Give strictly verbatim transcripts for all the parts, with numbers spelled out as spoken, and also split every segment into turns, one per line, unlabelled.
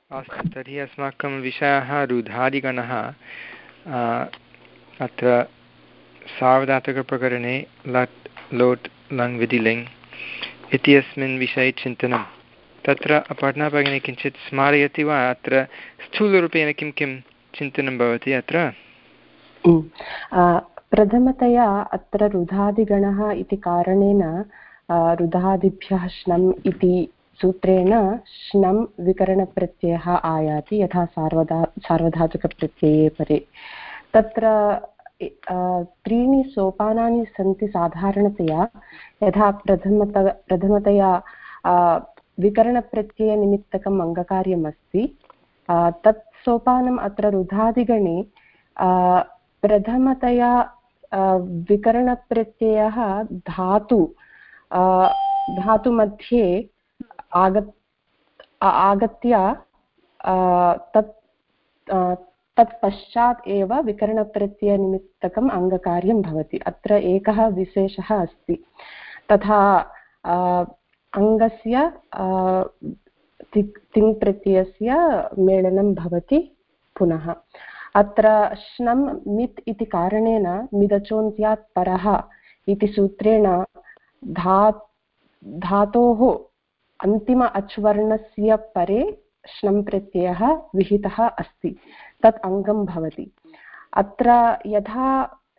अस्तु, तर्हि अस्माकं विषयः रुधादिगणः। अत्र सार्वधातुकप्रकरणे लट् लोट् लङ् विधिलिङ् इत्यस्मिन् विषये चिन्तनं। तत्र अपर्णा भगिनी किञ्चित् स्मारयति वा? अत्र स्थूलरूपेण किं किं चिन्तनं भवति अत्र?
प्रथमतया अत्र रुधादिगणः इति कारणेन रुधादिभ्यः श्नम् इति सूत्रेण श्नं विकरणप्रत्ययः आयाति, यथा सार्वधा सार्वधातुकप्रत्यये परे। तत्र त्रीणि सोपानानि सन्ति साधारणतया। यथा प्रथमत प्रथमतया विकरणप्रत्ययनिमित्तकम् अङ्गकार्यम् अस्ति। तत् सोपानम् अत्र रुधादिगणे प्रथमतया विकरणप्रत्ययः धातु धातुमध्ये आगत् आगत्य तत् तत्पश्चात् एव विकरणप्रत्ययनिमित्तकम् अङ्गकार्यं भवति। अत्र एकः विशेषः अस्ति। तथा अङ्गस्य तिङ्प्रत्ययस्य मेलनं भवति पुनः। अत्र श्नं मित् इति कारणेन मिदचोन्त्यात् परः इति सूत्रेण धा धातोः अन्तिम अच्वर्णस्य परे श्नं प्रत्ययः विहितः अस्ति, तत् अङ्गं भवति। अत्र यथा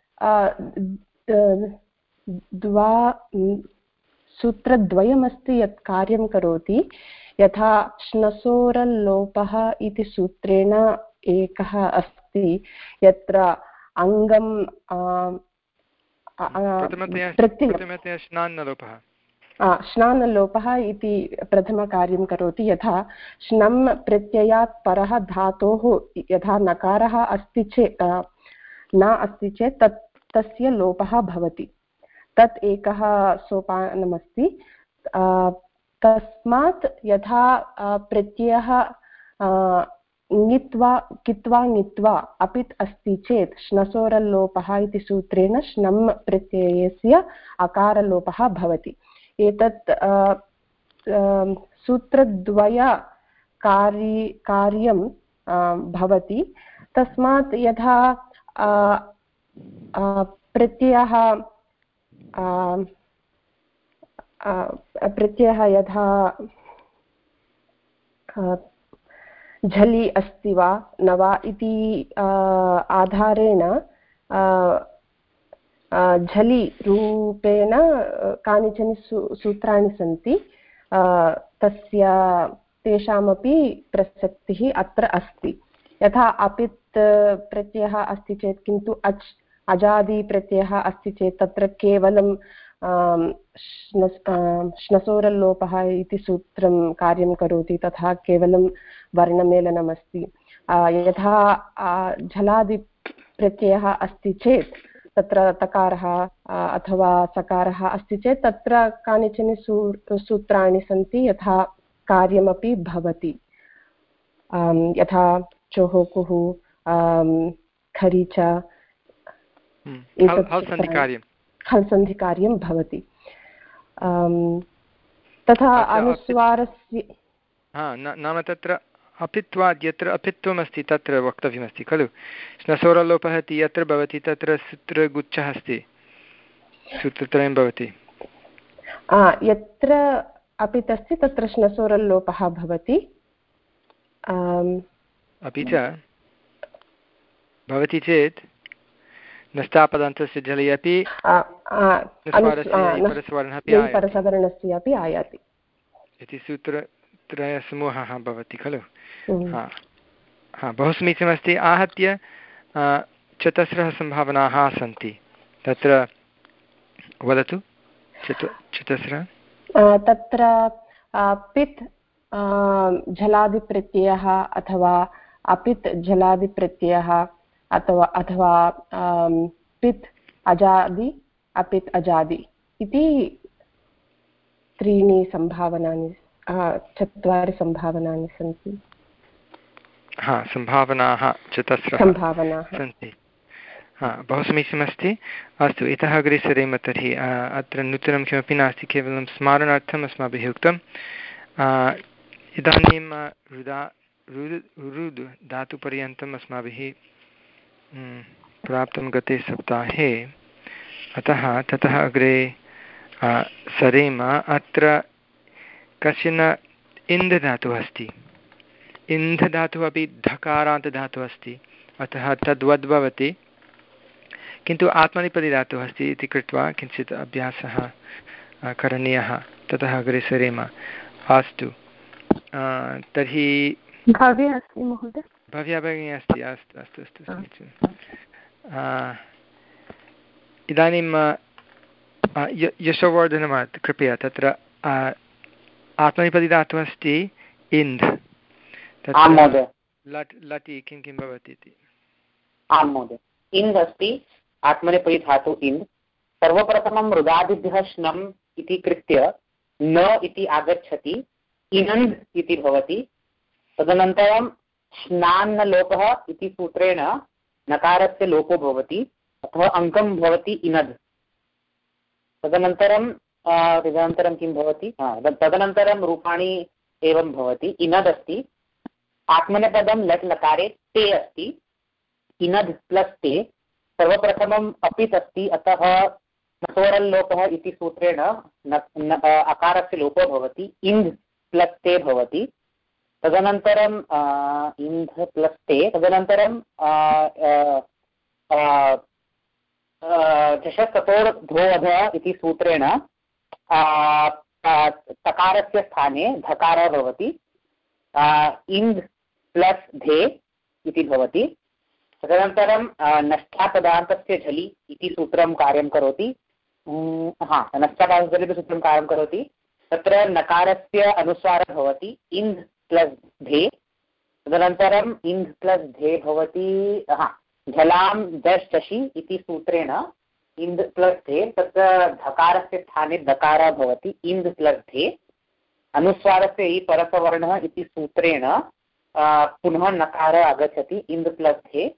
द्वा सूत्रद्वयमस्ति यत् कार्यं करोति, यथा श्नसोरल्लोपः इति सूत्रेण एकः अस्ति यत्र अङ्गं श्नानलोपः इति प्रथमकार्यं करोति। यथा श्नं प्रत्ययात् परः धातोः यथा नकारः अस्ति चेत् न अस्ति चेत् तत् तस्य लोपः भवति। तत् एकः सोपानमस्ति। तस्मात् यथा प्रत्ययः ङित्वा कित्वा ङित्वा अपित् अस्ति चेत् श्नसोरल्लोपः इति सूत्रेण श्नं प्रत्ययस्य अकारलोपः भवति। एतत् सूत्रद्वय कार्य कार्यं भवति। तस्मात् यथा प्रत्ययः प्रत्ययः यथा झलि अस्ति वा न वा इति आधारेण झलि रूपेण कानिचन सूत्राणि सन्ति। तस्य तेषामपि प्रसक्तिः अत्र अस्ति। यथा अपित् प्रत्ययः अस्ति चेत् किन्तु अच् अजादि प्रत्ययः अस्ति चेत् तत्र केवलं श्नसोरल्लोपः इति सूत्रं कार्यं करोति, तथा केवलं वर्णमेलनमस्ति। यथा झलादि प्रत्ययः अस्ति चेत् तत्र तकारः अथवा सकारः अस्ति चेत् तत्र कानिचन सूत्राणि सन्ति यथा कार्यमपि भवति। यथा चोहोकुः खरि च हल्सन्धिकार्यं भवति। तथा अनुस्वारस्य
नाम तत्र अपित्वाद् यत्र अपित्वमस्ति तत्र वक्तव्यमस्ति खलु। श्नसोरल्लोपः इति यत्र भवति तत्र सूत्रगुच्छः अस्ति, सूत्रत्रयं भवति।
यत्र अपित् अस्ति तत्र श्नसोरल्लोपः भवति।
अपि च भवति चेत् नष्टापदान्तस्य जले अपि
परसवर्णस्य अपि आयाति
इति सूत्रत्रयसमूहः भवति खलु। हा हा बहु समीचीनमस्ति। आहत्य चतस्रः सम्भावनाः सन्ति तत्र, वदतु। चतस्रः
तत्र पित् झलादिप्रत्ययः अथवा अपित् झलादिप्रत्ययः अथवा अथवा पित् अजादि अपित् अजादि इति त्रीणि सम्भावनानि चत्वारि सम्भावनानि सन्ति।
हा सम्भावनाः चतस्रः सम्भावनाः सन्ति। हा बहु समीचीनमस्ति। अस्तु, इतः अग्रे सरेम तर्हि। अत्र नूतनं किमपि नास्ति, केवलं स्मारणार्थम् अस्माभिः उक्तम्। इदानीं रुदा रुद् रुद् धातुपर्यन्तम् अस्माभिः प्राप्तं गते सप्ताहे। अतः ततः अग्रे सरेम। अत्र कश्चन इन्धधातुः अस्ति। इन्धधातुः अपि धकारान्तधातुः अस्ति, अतः तद्वद् भवति, किन्तु आत्मनेपदीधातुः अस्ति इति कृत्वा किञ्चित् अभ्यासः करणीयः। ततः अग्रे सरेम। अस्तु, तर्हि
भव्या अस्ति महोदय।
भव्या भगिनी अस्ति। अस्तु अस्तु अस्तु समीचीनम्। इदानीं यशोवर्धनमात् कृपया तत्र आत्मनेपदीधातुः अस्ति इन्ध्। तत्र लट् लटि किं किं भवति इति।
आं महोदय, इन्द् अस्ति आत्मनेपदी धातु इन्द्। सर्वप्रथमं मृदादिभ्यः श्नम् इति कृत्य न इति आगच्छति, इनन्द् इति भवति। तदनन्तरं श्नान्नलोपः इति सूत्रेण नकारस्य लोपो भवति, अथवा अङ्कं भवति इनद्। तदनन्तरं तदनन्तरं किं भवति, तदनन्तरं रूपाणि एवं भवति। इनद् अस्ति, आत्मनेपदं लट् लकारे ते अस्ति, इनद् प्लस् ते। सर्वप्रथमम् अपित् अस्ति, अतः नसोरल्लोपः इति सूत्रेण अकारस्य लोपो भवति, इन्द् प्लस् ते भवति। तदनन्तरं इन्द् प्लस् ते, तदनन्तरं झषस्ततोर्धोऽधः इति सूत्रेण तकारस्य स्थाने धकारः भवति, इन्द् प्लस् धे इति भवति। तदनन्तरं नष्टापदान्तस्य झलि इति सूत्रं कार्यं करोति। हा नष्टापदान्तस्य झलि सूत्रं कार्यं करोति। तत्र नकारस्य अनुस्वारः भवति इन्द् प्लस् धे। तदनन्तरम् इन्द् प्लस् धे भवति हा झलां दश् चषि इति सूत्रेण इन्द् प्लस् धे। तत्र धकारस्य स्थाने दकारः भवति, इन्द् प्लस् धे। अनुस्वारस्य इ परसवर्णः इति सूत्रेण पुनः नकारः आगच्छति, इन्द् प्लस् धे।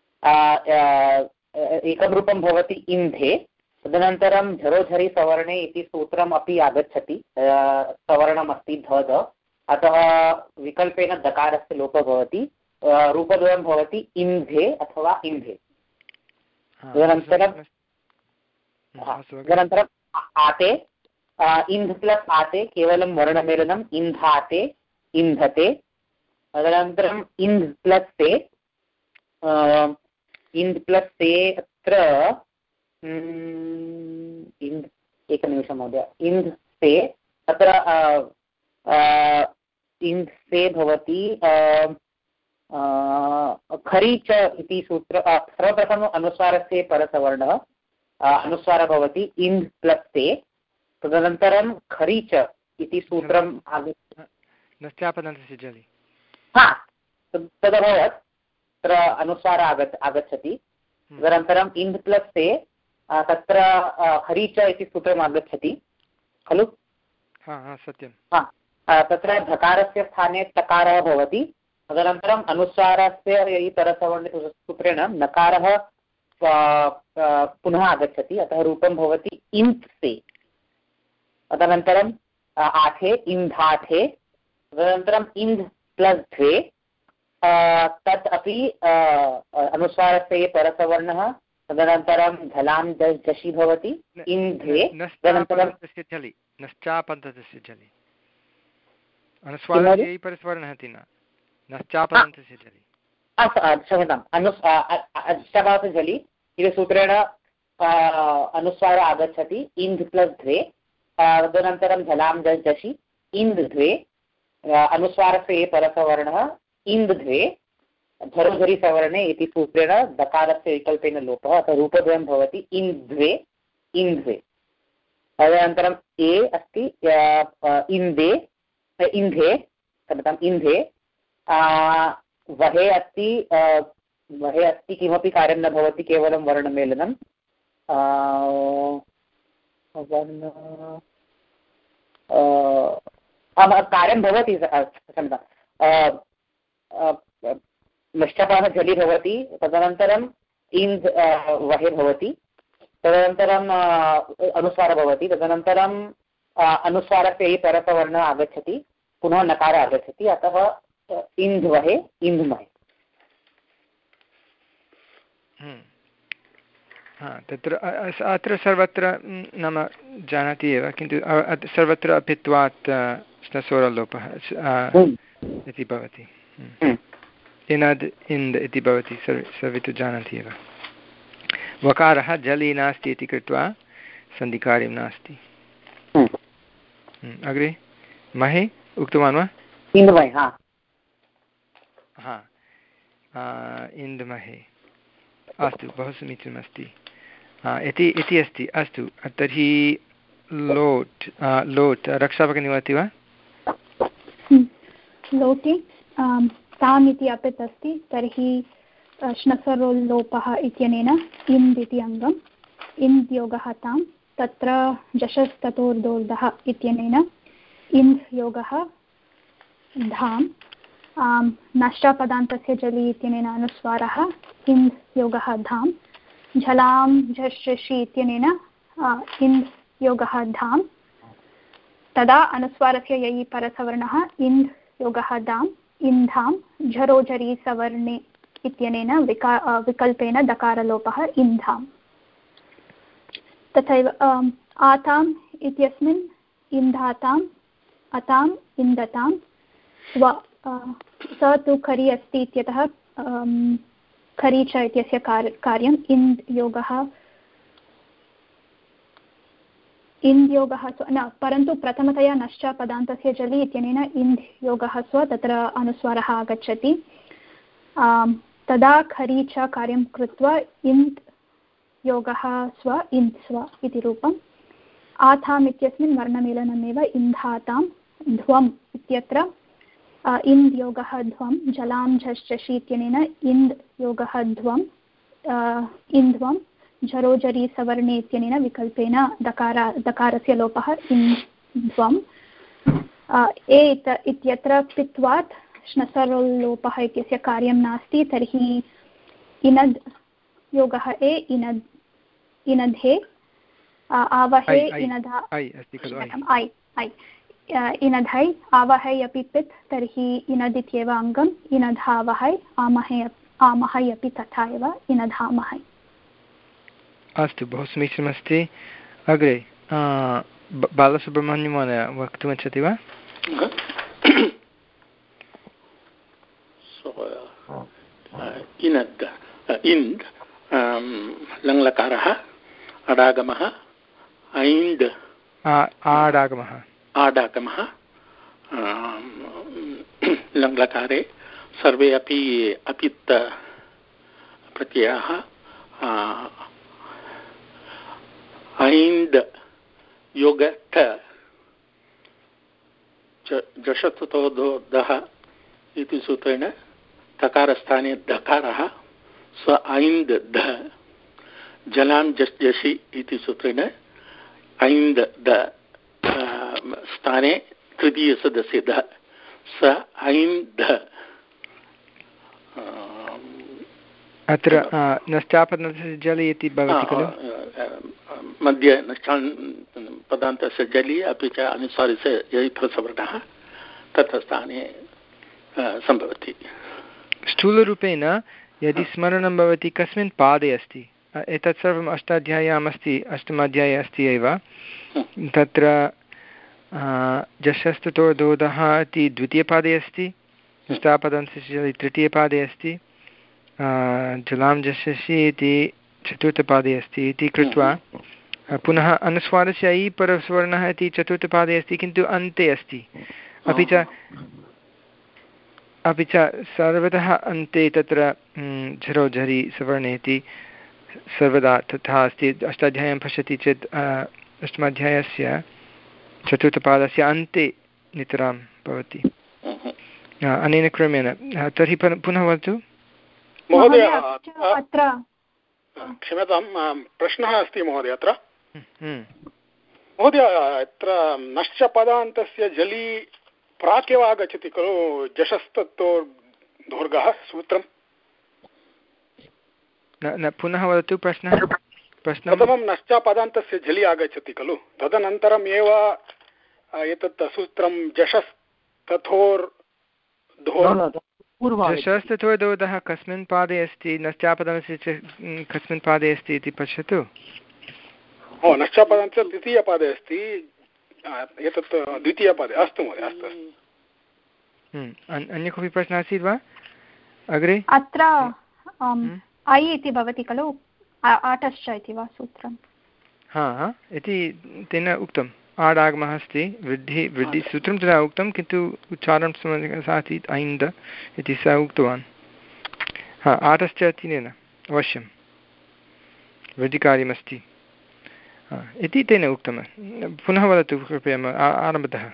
एकं रूपं भवति इन्धे। तदनन्तरं झरोझरि सवर्णे इति सूत्रम् अपि आगच्छति, सवर्णमस्ति ध ध, अतः विकल्पेन दकारस्य लोपः भवति, रूपद्वयं भवति इन्धे अथवा इन्धे। तदनन्तरं तदनन्तरम् आते, इन्ध् प्लस् आते केवलं वर्णमेलनम्, इन्धाते इन्धते। तदनन्तरम् इन्ध् प्लस् ते, इन्द् प्लस् ते अत्र इन्द् एकनिमिषं महोदय, इन्द् ते अत्र इन्द् से भवति खरी च इति सूत्र। सर्वप्रथमम् अनुस्वारस्य परसवर्णः अनुस्वारः भवति इन्द् प्लस् ते। तदनन्तरं खरी च इति सूत्रम् आगच्छति। हा तदभवत्, तत्र अनुस्वार आगच्छ आगच्छति। तदनन्तरम् इन्द् प्लस् ते, तत्र हरि च इति सूत्रम् आगच्छति खलु।
सत्यं।
तत्र धकारस्य स्थाने तकारः भवति। तदनन्तरम् अनुस्वारस्य परसवर्णसूत्रेण नकारः पुनः आगच्छति, अतः रूपं भवति इन्त् से। तदनन्तरम् आथे इन्धाथे। तदनन्तरम् इन्द् प्लस् द्वे, तत् अपि अनुस्वारस्य परसवर्णः। तदनन्तरं झलां दश् झषि भवति, इन्ध्वे।
नश्चापन्तस्य झलि, नश्चापन्तस्य झलि, अनुस्वारस्य परसवर्णः इति न, नश्चापन्तस्य झलि।
अस्तु क्षम्यताम्, अनुस्वारस्य झलि इति सूत्रेण अनुस्वार आगच्छति, इन्द् प्लस् द्वे। तदनन्तरं झलां दश् झषि, इन्द् द्वे। अनुस्वारस्य परसवर्णः इन्द् द्वे, झरोझरि सवर्णे इति सूत्रेण दकारस्य विकल्पेन लोपः, अतः रूपद्वयं भवति इन्द्वे इन्ध्वे। तदनन्तरम् ए अस्ति इन्दे इन्धे, क्षम्यताम् इन्धे। वहे अस्ति वहे अस्ति किमपि कार्यं न भवति, केवलं वर्णमेलनं। कार्यं भवति, क्षम्यताम्, नष्टपाः झलि भवति। तदनन्तरम् इन्द् वहे भवति। तदनन्तरम् अनुस्वारः भवति। तदनन्तरम् अनुस्वारस्य परसवर्णः आगच्छति, पुनः नकारः आगच्छति, अतः इन्ध्वहे इन्ध्महे।
तत्र अत्र सर्वत्र नाम जानाति एव, किन्तु सर्वत्र अपित्वात् स्नसोरलोपः इति भवति। इनद् इन्द् इति भवति, सर्वे सर्वे तु जानन्ति एव। वकारः जलि नास्ति इति कृत्वा सन्धिकार्यं नास्ति। अग्रे महे उक्तवान् वा?
इन्द्महे,
हा इन्द्महे, अस्तु, बहु समीचीनमस्ति इति इति अस्ति। अस्तु, तर्हि लोट् लोट् रक्षाभगिनी वदति वा?
लोटे ताम् इति अपित् अस्ति, तर्हि श्नसरोल्लोपः इत्यनेन इन्द् इति अङ्गम्, इन्द् योगः तां, तत्र जशस्ततोर्दोर्धः इत्यनेन इन्द् योगः धाम्, नष्टापदान्तस्य जलि इत्यनेन अनुस्वारः इन्द् योगः धाम्, झलां झषि इत्यनेन इन्द् योगः धाम्, तदा अनुस्वारस्य ययि परसवर्णः इन्द् योगः दाम् इन्धां, झरोझरि सवर्णे इत्यनेन विका विकल्पेन दकारलोपः इन्धाम्। तथैव आताम् इत्यस्मिन् इन्धाताम् अताम् इन्दतां, स्व स तु खरि अस्ति इत्यतः खरि च इत्यस्य कार्यम् इन्द् योगः इन्द् योगः स्व न, परन्तु प्रथमतया नश्चापदान्तस्य जलि इत्यनेन इन्द् योगः स्व, तत्र अनुस्वारः आगच्छति, तदा खरि च कार्यं कृत्वा इन्द् योगः स्व इन्द् स्व इति रूपम्। आथाम् इत्यस्मिन् वर्णमेलनमेव इन्धातां, ध्वम् इत्यत्र इन्द् योगः ध्वम्, जलां झषि इत्यनेन इन्द् योगः ध्वम् इन्ध्वम्, झरोझरि सवर्णे इत्यनेन विकल्पेन दकार दकारस्य लोपः इन्ध्वम्। ए इत्यत्र पित्वात् श्नसरोल्लोपः इत्यस्य कार्यं नास्ति, तर्हि इनद् योगः ए इनद् इनधे, आवहे इनधा ऐ ऐ इनधै, आवहै अपि पित्, तर्हि इनद् इत्येव अङ्गम्, इनधावहै, आमहे आमहै अपि तथा एव, इनधामहै।
अस्तु, बहु समीचीनमस्ति। अग्रे बालसुब्रह्मण्यं महोदय वक्तुमिच्छति वा?
इनद् इन्द् लङ्लकारः, अडागमः, ऐन्द्
आडागमः
आडागमः, लङ्लकारे सर्वे अपि अपित् प्रत्ययाः, ऐन्द् योगथ जषतोदः इति सूत्रेण तकारस्थाने दकारः, स्व ऐन्द् ध, जलां जस् जषि इति सूत्रेण ऐन्द् द स्थाने तृतीयसदस्य ध, स ऐन्द् ध।
अत्र नष्टापदान्तस्य जलि इति भवति खलु,
मध्ये नष्टान् पदान्तस्य जलि अपि च अनुस्वारस्य ययि परसवर्णः तत्र स्थाने सम्भवति।
स्थूलरूपेण यदि स्मरणं भवति कस्मिन् पादे अस्ति, एतत् सर्वम् अष्टाध्याय्याम् अस्ति, अष्टमाध्याये अस्ति एव, तत्र जषस्ततोर्दोदः इति द्वितीयपादे अस्ति, नष्टापदान्तस्य जलि तृतीयपादे अस्ति, जलां जषसि इति चतुर्थपादे अस्ति इति कृत्वा पुनः अनुस्वारस्य ऐ परस्वर्णः इति चतुर्थपादे अस्ति, किन्तु अन्ते अस्ति, अपि च अपि च सर्वतः अन्ते तत्र झरोझरि सवर्णे इति सर्वदा तथा अस्ति। अष्टाध्याय्यां पश्यति चेत् अष्टमाध्यायस्य चतुर्थपादस्य अन्ते नितरां भवति अनेन क्रमेण। तर्हि पुनः वदतु
महोदय। अत्र क्षम्यतां, प्रश्नः अस्ति महोदय। अत्र महोदय अत्र नश्चपदान्तस्य जलि प्राक् एव आगच्छति खलु, जषस्ततोर्धोर्गः सूत्रं।
न पुनः वदतु प्रश्नः। प्रश्नं
प्रथमं नश्चपदान्तस्य जलि आगच्छति खलु, तदनन्तरम् एव एतत् सूत्रं जषस्तथोर्
जषस्तत्वदोदः कस्मिन् पादे अस्ति नश्चापदमस्ति चेत् कस्मिन् पादे अस्ति इति पश्यतु।
ओ नश्चापदं च द्वितीयपादे अस्ति, एतत् द्वितीयपादे। अस्तु महोदय, अस्तु अस्तु।
अन्य कोऽपि प्रश्नः आसीत् वा अग्रे?
अत्र ऐ इति भवति खलु, आटश्च इति वा सूत्रं?
हा हा इति तेन उक्तम्, आडागमः अस्ति, वृद्धि वृद्धिसूत्रं तदा उक्तं, किन्तु उच्चारणं आसीत् ऐन्द इति सः उक्तवान्। हा आटश्च तेन अवश्यं वृद्धिकार्यमस्ति इति तेन उक्तं। पुनः वदतु कृपया आरम्भतः।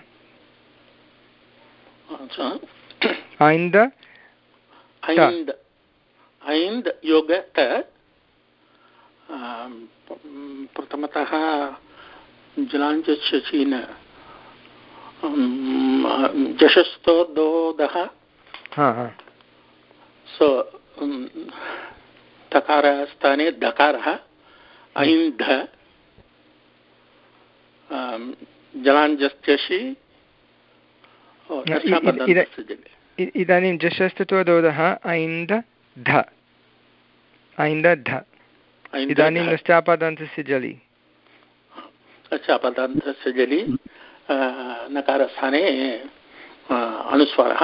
ऐन्द
ऐन्द ऐन्द योग त प्रथमतः जलाञ्जस्यचीन जशस्तोदोदः सो तकारस्थाने दकारः ऐन्ध जलाञ्जस्यसि
इदानीं जशस्तत्वदोदः ऐन्द ध ऐन्द ध इदानीं नश्चापादान्तस्य जलि
नश्चापादान्तस्य जलि नकारस्थाने अनुस्वारः,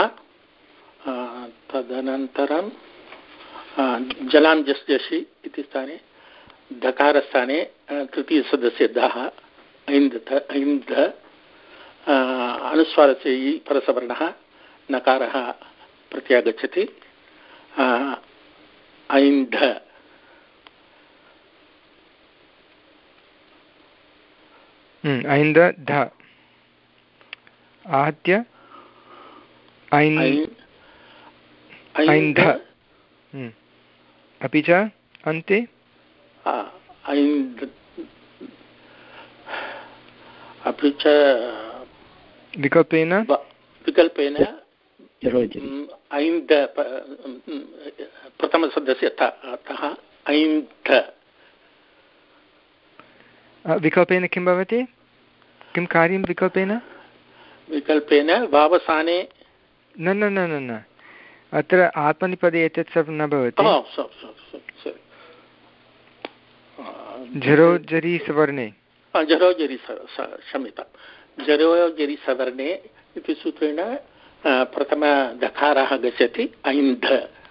तदनन्तरं जलाञ्जस्यसि इति स्थाने धकारस्थाने तृतीयसदस्य दः ऐन्द ऐन्द अनुस्वारस्य इ परसवर्णः नकारः प्रत्यागच्छति ऐन्ध
ऐन्द ध आहत्य ऐन्ध अपि च अन्ते
अपि च
विकल्पेन
विकल्पेन ऐन्द प्रथमसदस्य तः ऐन्ध
विकल्पेन किं भवति? किं कार्यं विकल्पेन?
विकल्पेन वावसाने
न न न न न अत्र आत्मनिपदे एतत् सर्वं न भवति। झरोजरि सवर्णे
झरोजरि क्षम्यतां झरोजरि सवर्णे इति सूत्रेण प्रथमधकारः गच्छति ऐन्ध।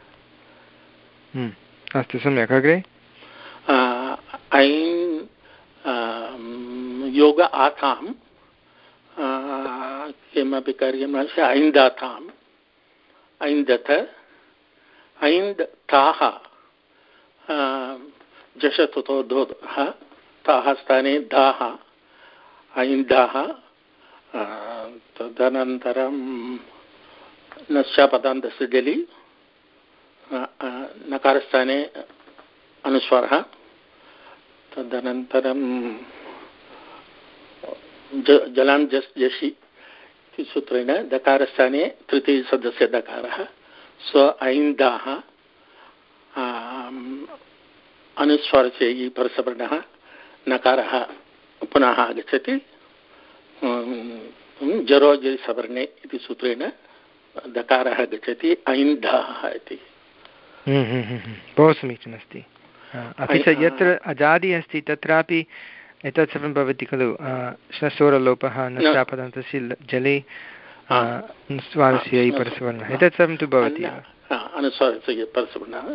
अस्तु सम्यक् अग्रे
ऐन् योग आतां किमपि कार्यं नास्ति ऐन्दाताम् ऐन्दथ ऐन्द ताः जशतुतो दोधः ताः स्थाने दाः ऐन्दाः तदनन्तरं नश्चापदान्तस्य जलि नकारस्थाने अनुस्वारः तदनन्तरं जलाञ्जस्यसि इति सूत्रेण दकारस्थाने तृतीयसदस्य दकारः स्व ऐन्दाः अनुस्वारस्य इ परसवर्णः नकारः पुनः आगच्छति जरोजरि सवर्णे इति सूत्रेण दकारः गच्छति ऐन्धाः इति।
बहु समीचीनमस्ति। अपि च यत्र अजादि अस्ति तत्रापि एतत् सर्वं भवति खलु, श्नसोरलोपः नश्चापदान्तस्य जले अनुस्वारस्य इ परसवर्णः एतत् सर्वं तु भवति
अनुस्वारस्य परसवर्णः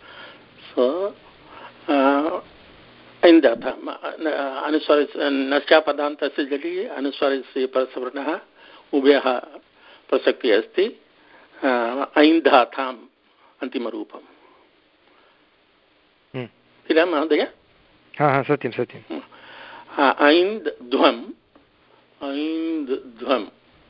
अनुस्वारस्य नश्चापदान्तस्य जलि अनुस्वारस्य परसवर्णः उभयः प्रसक्तिः अस्ति ऐन्धाताम् अन्तिमरूपम् किल महोदय?
हा हा सत्यं सत्यं।
ऐन्द् ध्वम् ऐन्द् ध्वम्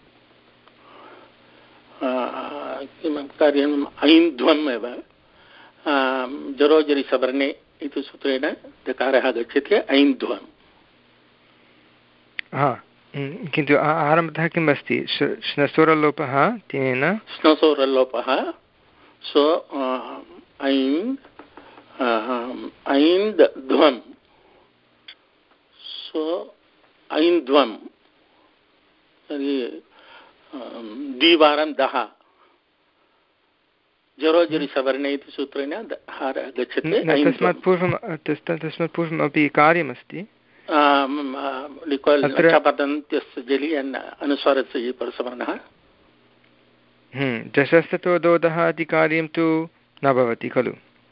किं कार्यम् ऐन्ध्वम् एव जरोजरि सवर्णे इति सूत्रेण दकारः गच्छति ऐन्ध्वम्।
हा किन्तु आरम्भतः किम् अस्ति? श्नसोरलोपः तेन
श्नसोरलोपः सो ऐन् ऐन्द् ध्वम् सो ऐन्ध्वम् द्विवारं दः जरोजरि सवर्णे इति सूत्रेण हार गच्छति।
तस्मात् पूर्वं तस्मात् पूर्वमपि कार्यमस्ति
लिखपदन्त्यस्य जलि अनुस्वारस्य परसवर्णः।
जशस्ततोदोदः इति कार्यं तु न भवति खलु?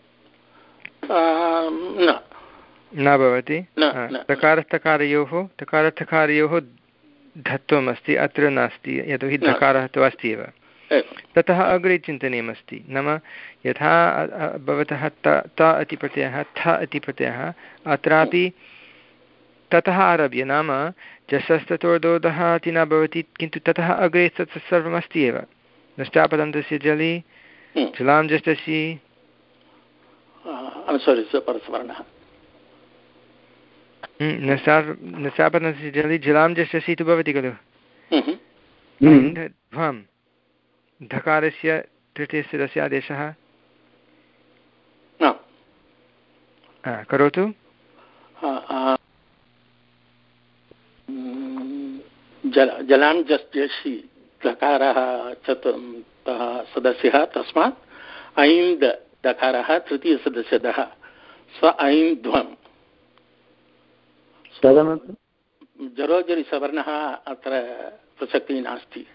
न भवति। तकारस्तकारयोः तकारस्तकारयोः धत्वम् अस्ति, अत्र नास्ति, यतोहि धकारः तु अस्ति एव। ततः अग्रे चिन्तनीयमस्ति, नाम यथा भवतः त त इति प्रत्ययः थ इति प्रत्ययः अत्रापि ततः आरभ्य, नाम जशस्ततोदोदः इति न भवति, किन्तु ततः अग्रे तत् सर्वमस्ति एव। नष्टापदन्तस्य जलि जलां जष्टसि
अनुस्वारस्य परसवर्णः।
नष्टापदन्तस्य जलि जलां जष्टसि तु भवति खलु? ध्वं धकारस्य तृतीयस्य तस्य आदेशः करोतु।
जलां जष्टसि दकारः चतुर्थः सदस्यः, तस्मात् ऐन्द् दकारः तृतीयसदस्यः स ऐन्द्ध्वम्। जरोजरि सवर्णः अत्र प्रसक्तिः नास्ति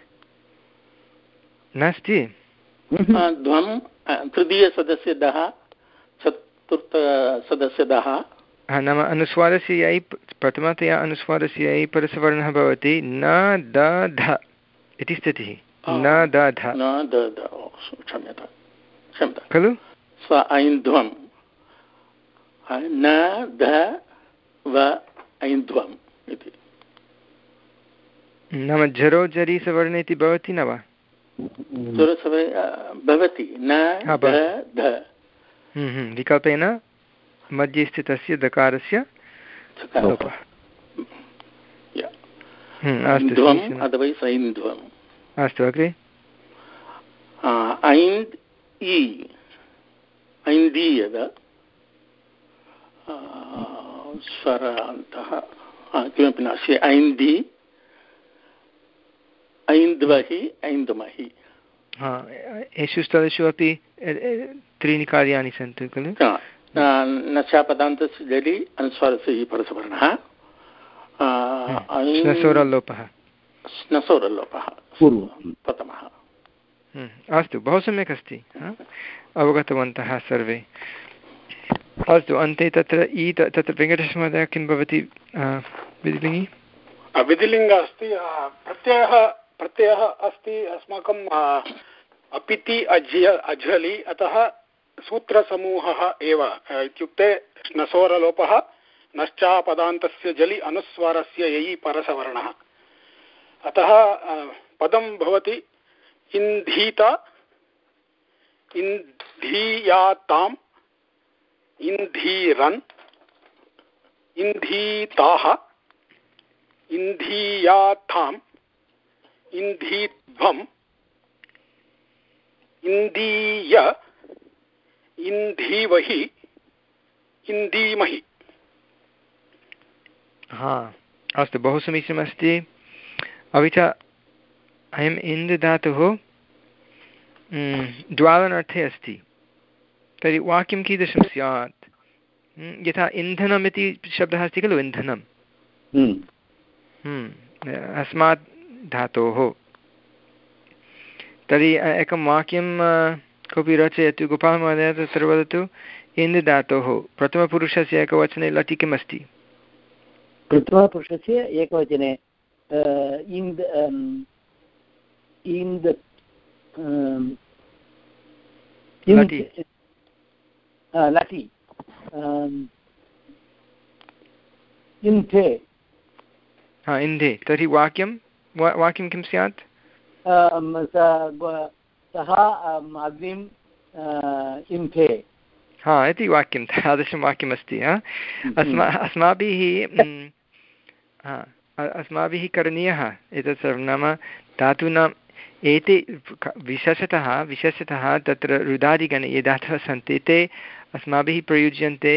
नास्ति
ध्वं तृतीयसदस्यदः चतुर्थसदस्यदः,
नाम अनुस्वारस्य यै प्रथमतया अनुस्वारस्य यै परसवर्णः भवति न द ध इति स्थितिः। न द ध
क्षम्यता क्षम्यता
खलु?
स्व ऐन्द्ध्वं न ध व ऐन्द्ध्वम् इति।
नाम जरो जरि सवर्णे इति भवति न वा?
भवति न ध
विकल्पेन मध्ये स्थितस्य दकारस्य लोपः। अस्तु अग्रे
ऐन्द् इ ऐन्द् यद स्वरान्तः किमपि नास्ति ऐन्धि ऐन्द्वहि ऐन्द्महि।
हा एषु स्थलेषु अपि त्रीणि कार्याणि सन्ति खलु?
नस्यापदान्तस्य जलि अनुस्वारस्य परसवर्णः
स्नसोरल्लोपः
स्नसोरल्लोपः प्रथमः।
अस्तु बहु सम्यक् अस्ति, अवगतवन्तः सर्वे। अस्तु अन्ते तत्र इ तत्र वेङ्कटेशमहोदय किं भवति विधिलिङ्गि?
विधिलिङ्ग अस्ति प्रत्ययः प्रत्ययः अस्ति अस्माकं अपिति अज्य अझलि, अतः सूत्रसमूहः एव इत्युक्ते स्नसोरलोपः नश्चापदान्तस्य जलि अनुस्वारस्य ययि परसवर्णः। अतः पदं भवति इन्धीत इन्धीयाताम् इन्धीरन् इन्धीताः इन्धीयाथाम् इन्धीध्वम् इन्दीय इन्धीवहि इन्दीमहि।
हा अस्तु बहु समीचीनमस्ति। अपि च अयम् इन्द् धातुः द्वावनर्थे अस्ति, तर्हि वाक्यं कीदृशं स्यात्? यथा इन्धनम् इति शब्दः अस्ति खलु, इन्धनं अस्मात् धातोः, तर्हि एकं वाक्यं कोऽपि रचयतु। गोपालमहोदय तत्र वदतु, इन्द् धातोः प्रथमपुरुषस्य एकवचने लटि किमस्ति?
प्रथमपुरुषस्य एकवचने इन्द् इन्द्
लटि
लटि इन्धे।
हा इन्धे, तर्हि वाक्यं वाक्यं किं स्यात्?
सः अग्निम् इन्धे।
हा इति वाक्यं, तादृशं वाक्यमस्ति। अस्मा अस्माभिः अस्माभिः करणीयः एतत् सर्वं, नाम धातूनाम् एते विशेषतः विशेषतः तत्र रुदादिगणे ये धातवः सन्ति ते अस्माभिः प्रयुज्यन्ते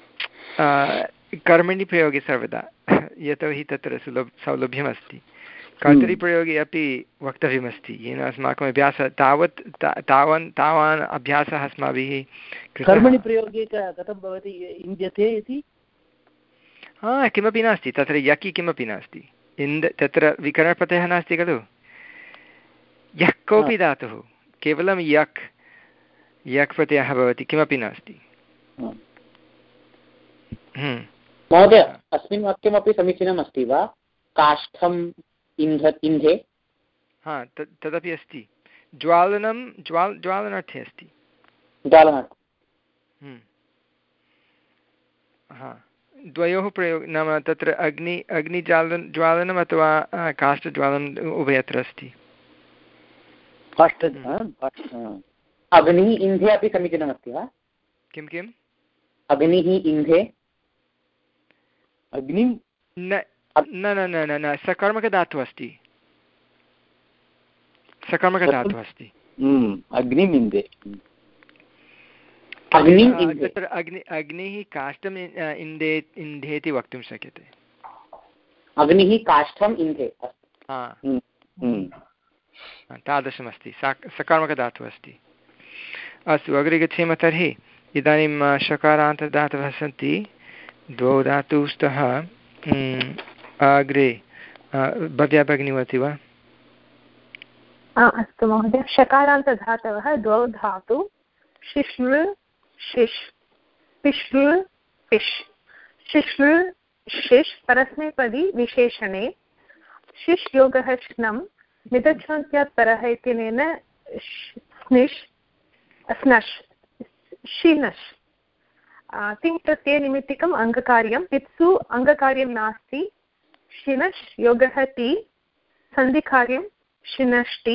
कर्मणि प्रयोगे सर्वदा, यतोहि तत्र सुलभ सौलभ्यमस्ति। कर्तरिप्रयोगे अपि वक्तव्यमस्ति येन अस्माकम् अभ्यासः तावत् तावान् तावान् अभ्यासः अस्माभिः
कर्मणि प्रयोगे कथं भवति इन्द्यते इति
हा किमपि नास्ति तत्र यकि किमपि नास्ति इन्द् तत्र विकरणप्रत्ययः नास्ति खलु यः कोऽपि धातुः केवलं यक् यक् प्रत्ययः भवति किमपि नास्ति।
महोदय अस्मिन् वाक्यमपि समीचीनम् अस्ति वा काष्ठम् इन्ध इन्धे
हा तद् तदपि अस्ति ज्वालनं ज्वाल ज्वालनार्थे अस्ति
ज्वालनार्थं
हा द्वयोः प्रयोग नाम तत्र अग्नि अग्निज्वालन ज्वालनम् अथवा काष्ठज्वालनम् उभयत्र अस्ति।
अग्निः इन्धे अपि समीचीनमस्ति वा
किं किम्
अग्निः इन्धे
अग्निं
न न न न न सकर्मकधातुः अस्ति सकर्मकधातुः अस्ति
अग्निम् इन्धे
तत्र अग्नि अग्निः काष्ठम् इन्धे इन्धेति वक्तुं शक्यते
अग्निः काष्ठम् इन्धे
तादृशमस्ति सा सकर्मकधातुः अस्ति। अस्तु अग्रे गच्छेम तर्हि इदानीं शकारान्तदातवः सन्ति द्वौ धातुः स्तः अग्रे भव्या भगिनी वदति वा?
अस्तु महोदय शकारान्तधातवः द्वौ धातु शिश्लृ शिश् पिश्लृ पिश् शिश्लृ शिश् परस्मैपदी विशेषणे शिश् योगः श्नं मितच्छन्त्यात् परः इत्यनेन स्निश् स्नश् शिनश् तिङ् प्रत्ययनिमित्तिकम् अङ्गकार्यम् इत्सु अङ्गकार्यं नास्ति शिनश् योगः ति सन्धिकार्यं शिनष्टि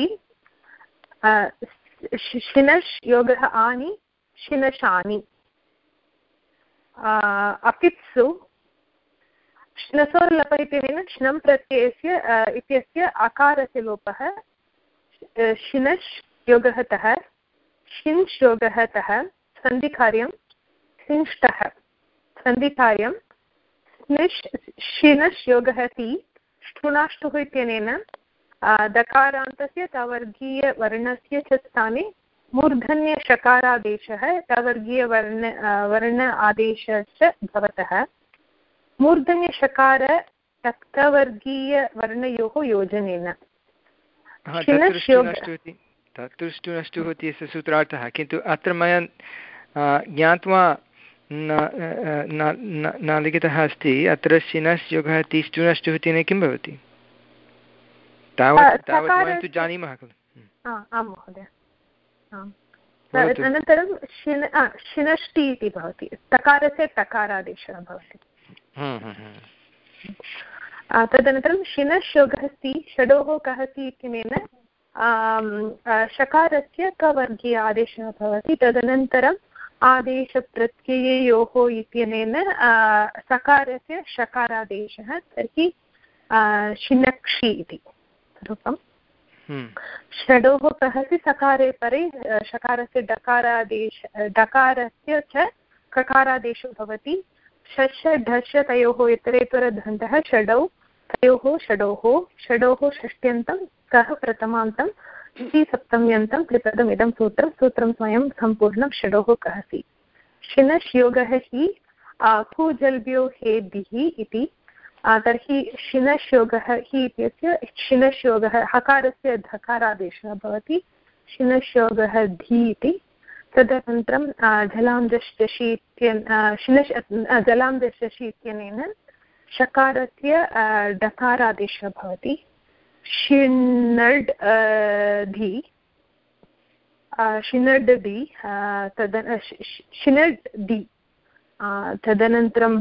शिनश् योगः आनि शिनशानि अपित्सु श्नसोर्लपः इत्यनेन श्नं प्रत्ययस्य इत्यस्य आकारस्य लोपः शिनश् योगः तः शिंश् योगः तः सन्धिकार्यं सिंष्टः सन्धिकार्यं स्निश् शिनश् योगः ति ष्टुनाष्टुः इत्यनेन दकारान्तस्य तवर्गीयवर्णस्य च स्थाने मूर्धन्यषकारादेशः तवर्गीयवर्ण वर्ण आदेशश्च भवतः मूर्धन्यषकार तक्तवर्गीयवर्णयोः योजनेन
तत्तुष्टुनष्टुः इत्यस्य सूत्रार्थः किन्तु अत्र मया ज्ञात्वा न लिखितः अस्ति अत्र शिनश् योगः तिष्टुनष्टुः इत्यनेन किं भवति तावत् तावत् वयं तु जानीमः खलु।
आं महोदय अनन्तरं शिन शिनष्टि इति भवति तकारस्य टकारादेशः भवति। तदनन्तरं शिनश् योगः अस्ति षडोः कः अस्ति इत्यनेन शकारस्य कवर्गीय आदेशः भवति तदनन्तरम् आदेशप्रत्यययोः इत्यनेन सकारस्य शकारादेशः तर्हि शिनक्षि इति रूपम्। षडोः कः अस्ति सकारे परे शकारस्य डकारादेश डकारस्य च ककारादेशो भवति षष् ढश तयोः इतरेतरधन्तः षडौ तयोः षडोः षडोः षष्ट्यन्तं कः प्रथमान्तं इति सप्तम्यन्तं त्रिपदमिदं सूत्रं सूत्रं स्वयं सम्पूर्णं षडोः कः सि शिनश् योगः हि कूजल्भ्यो हेदिः इति तर्हि शिनश् योगः हि इत्यस्य शिनश् योगः हकारस्य धकारादेशः भवति शिनश् योगः धी इति तदनन्तरं जलां दशि इत्यन् शिनश् जलां दशि इत्यनेन शकारस्य डकारादेशः भवति शिनड् धि शिनड् दि तदन शिनड् दि तदनन्तरं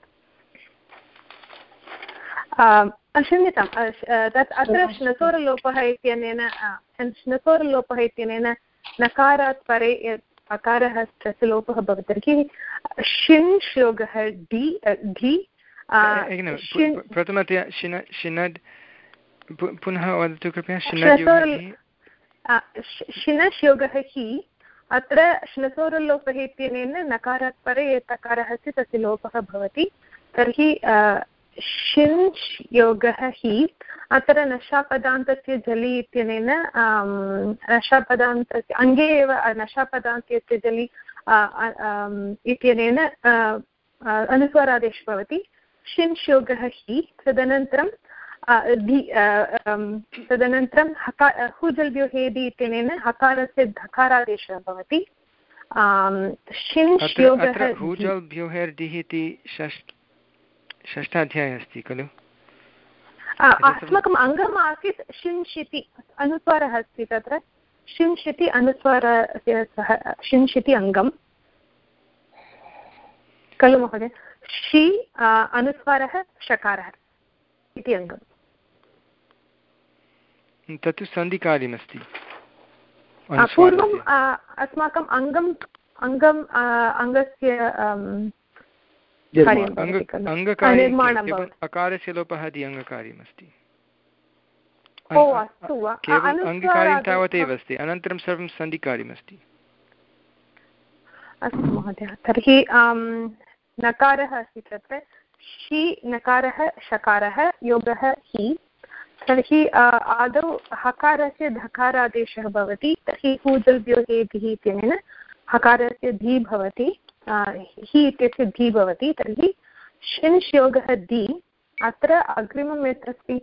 क्षम्यतां तत् अत्र श्नसोरलोपः इत्यनेन श्नसोरलोपः इत्यनेन नकारात् परे यत् अकारः तस्य लोपः भवति तर्हि शिन्श् योगः डि धि
प्रथमतया शिन शिनड् पुनः वदतु कृपया
शिनश् योगः हि अत्र श्नसोरलोपः इत्यनेन नकारात् परे यत् अकारः अस्ति तस्य लोपः भवति तर्हि
शिञ्च् योगः हि अत्र नशापदान्तस्य जलि इत्यनेन नशापदान्तस्य अङ्गे एव नशापदान्तस्य जलि इत्यनेन अनुस्वारादेशः भवति शिञ्च् योगः हि तदनन्तरं तदनन्तरं हका हुजल्भ्यो हेदि इत्यनेन हकारस्य धकारादेशः भवति शिञ्च् योगः
हुजल्भ्यो हेर्दिः इति षष्ठाध्याये अस्ति खलु
अस्माकम् अङ्गम् आसीत् शिञ्च् इति अनुस्वारः अस्ति तत्र शिञ्च् इति अनुस्वारस्य सह शिञ्च् इति अङ्गं खलु महोदय शि अनुस्वारः षकारः इति अङ्गम्
तत्तु सन्धिकार्यमस्ति
पूर्वम् अस्माकम् अङ्गम् अङ्गम् अङ्गस्य
अकारस्य लोपः इति अङ्गकार्यमस्ति अङ्गकार्यं तावदेव अस्ति अनन्तरं सर्वं सन्धिकार्यमस्ति
अस्तु महोदय तर्हि नकारः अस्ति तत्र शि नकारः षकारः योगः हि तर्हि आदौ हकारस्य धकारादेशः भवति तर्हि हूजल्भ्यो हेदिः इत्यनेन हकारस्य धी भवति हि इत्यस्य धी भवति तर्हि शिञ्च् योगः दि अत्र अग्रिमं यत् अस्ति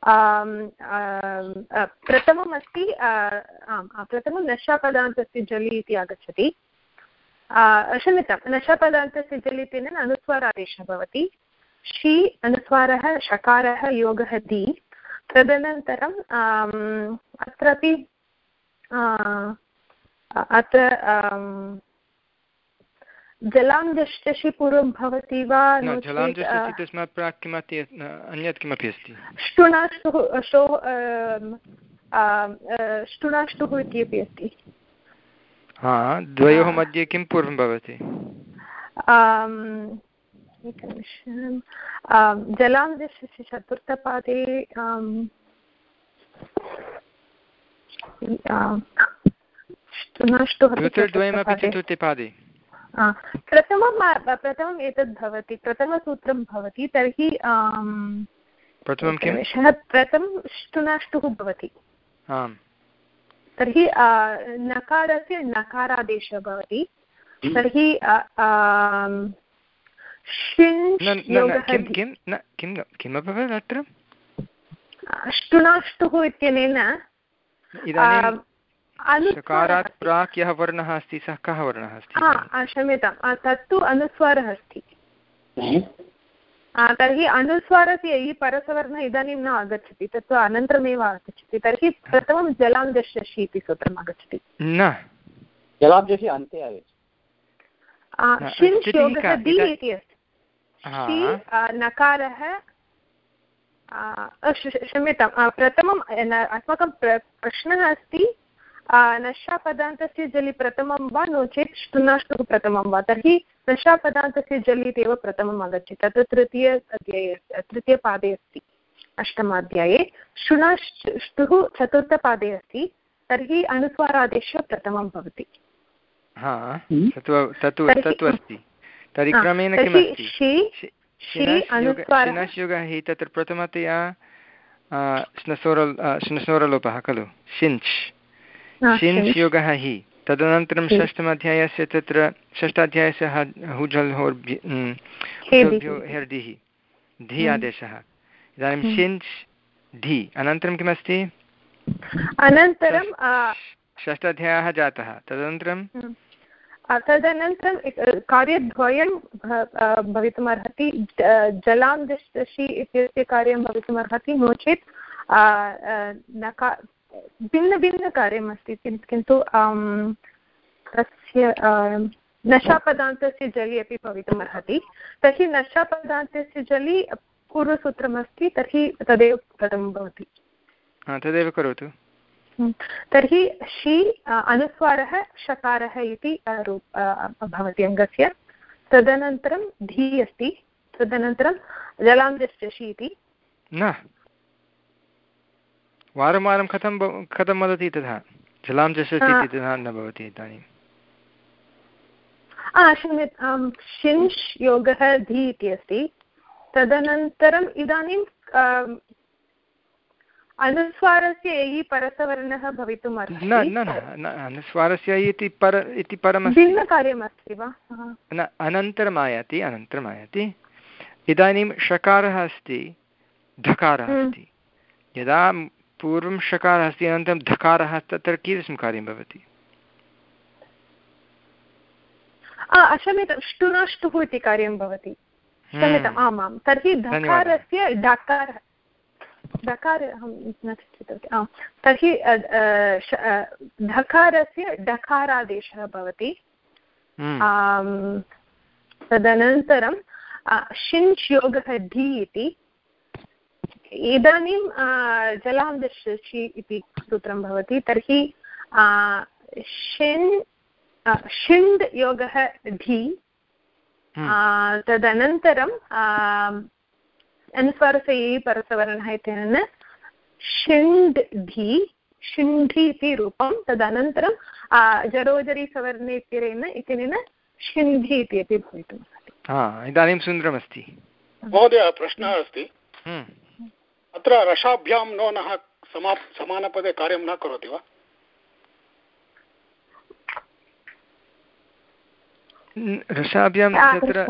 प्रथमम् अस्ति प्रथमं नशापदान्तस्य जलि इति आगच्छति क्षम्यतां नशापदान्तस्य जलि इत्यनेन अनुस्वारादेशः भवति शि अनुस्वारः षकारः योगः दि तदनन्तरं अत्रापि अत्र जलां जष्टि पूर्वं भवति वा
तस्मात् प्राक् किमपि अन्यत् किमपि अस्ति
ष्टुनाष्टुः ष्टुनाष्टुः इत्यपि अस्ति
हा द्वयोः मध्ये किं पूर्वं भवति
एकनिमिषं जलां जष्टि चतुर्थपादे
द्वयमपि चतुर्थे पादे
प्रथमं प्रथमम् एतद् भवति प्रथमसूत्रं भवति तर्हि
प्रथमं किं
प्रथमं ष्टुनाष्टुः भवति तर्हि नकारस्य नकारादेशः भवति तर्हि
किमभवत् अत्र
ष्टुनाष्टुः इत्यनेन
षकारात् प्राक् यः वर्णः अस्ति सः कः वर्णः अस्ति
क्षम्यतां तत्तु अनुस्वारः अस्ति तर्हि अनुस्वारस्य इ परसवर्णः इदानीं न आगच्छति तत्तु अनन्तरमेव आगच्छति तर्हि प्रथमं जलां जष्टि इति सूत्रम् आगच्छति
न
जलां जष्टि अन्ते
शिञ्च् योगः दि इति अस्ति नकारः क्षम्यतां प्रथमम् अस्माकं प्रश्नः अस्ति नशापदान्तस्य जलि प्रथमं वा नो चेत् ष्टुनाष्टुः प्रथमं वा तर्हि नशापदान्तस्य जलि इत्येव प्रथमम् आगच्छति तत् तृतीय अध्याये तृतीयपादे अस्ति अष्टमाध्याये ष्टुनाष्टुः चतुर्थपादे अस्ति तर्हि अनुस्वारादेशः प्रथमं भवति
तत्तु अस्ति तर्हि क्रमेण किमस्ति शिनश्योगः हि तत्र प्रथमतया श्नसोरलोपः खलु शिञ्च् शिञ्च् योगः हि तदनन्तरं षष्ठमाध्यायस्य तत्र षष्ठाध्यायस्य हुजल् होर्भ्यो हेर्दिः धि आदेशः इदानीं शिञ्च् धि अनन्तरं किमस्ति
अनन्तरं
षष्ठाध्यायः जातः तदनन्तरं
तदनन्तरं कार्यद्वयं भवितुमर्हति जलां जष्टि इत्यस्य कार्यं भवितुमर्हति नो चेत् नका भिन्नभिन्नकार्यम् अस्ति किन्तु तस्य नशापदान्तस्य जलि अपि भवितुमर्हति तर्हि नशापदान्तस्य जलि पूर्वसूत्रमस्ति तर्हि तदेव प्रथमं भवति
तदेव करोतु
तर्हि शि अनुस्वारः षकारः इति रूप भवति अङ्गस्य तदनन्तरं धी अस्ति तदनन्तरं जलां जष्टि इति
न वारं वारं कथं कथं वदति तथा जलां जष्टि इति तथा न भवति इदानीं
क्षम्यतां शिञ्च् योगः धी इति अस्ति तदनन्तरम् इदानीं अनुस्वारस्य इ परसवर्णः भवितुम् अर्हति
न न न अनुस्वारस्य इति पर इति परमस्ति
भिन्नकार्यमस्ति वा
न अनन्तरम् आयाति अनन्तरम् आयाति इदानीं षकारः अस्ति धकारः अस्ति यदा पूर्वं षकारः अस्ति अनन्तरं धकारः तत्र कीदृशं कार्यं भवति
क्षम्यतां ष्टुनाष्टुः इति कार्यं भवति क्षम्यताम् आम् आं तर्हि धकारस्य डकारः डकार अहं न चिन्तितवती आम् तर्हि धकारस्य डकारादेशः भवति तदनन्तरं शिञ्च् योगः ढि इति इदानीं जलान्दशि इति सूत्रं भवति तर्हि शिन् शिण्ड् योगः ढि तदनन्तरं अनुस्वारस्य इ परसवर्णः इत्यनेन शिण्ड् ढि शिण्ढि इति रूपं तदनन्तरं जरोजरि सवर्णे इत्यनेन इत्यनेन शिण्ढि इति अपि भवितुम्
इदानीं सुन्दरमस्ति
महोदय प्रश्नः अस्ति अत्र रसाभ्यां नो नः समा समानपदे कार्यं न करोति वा
रसाभ्यां तत्र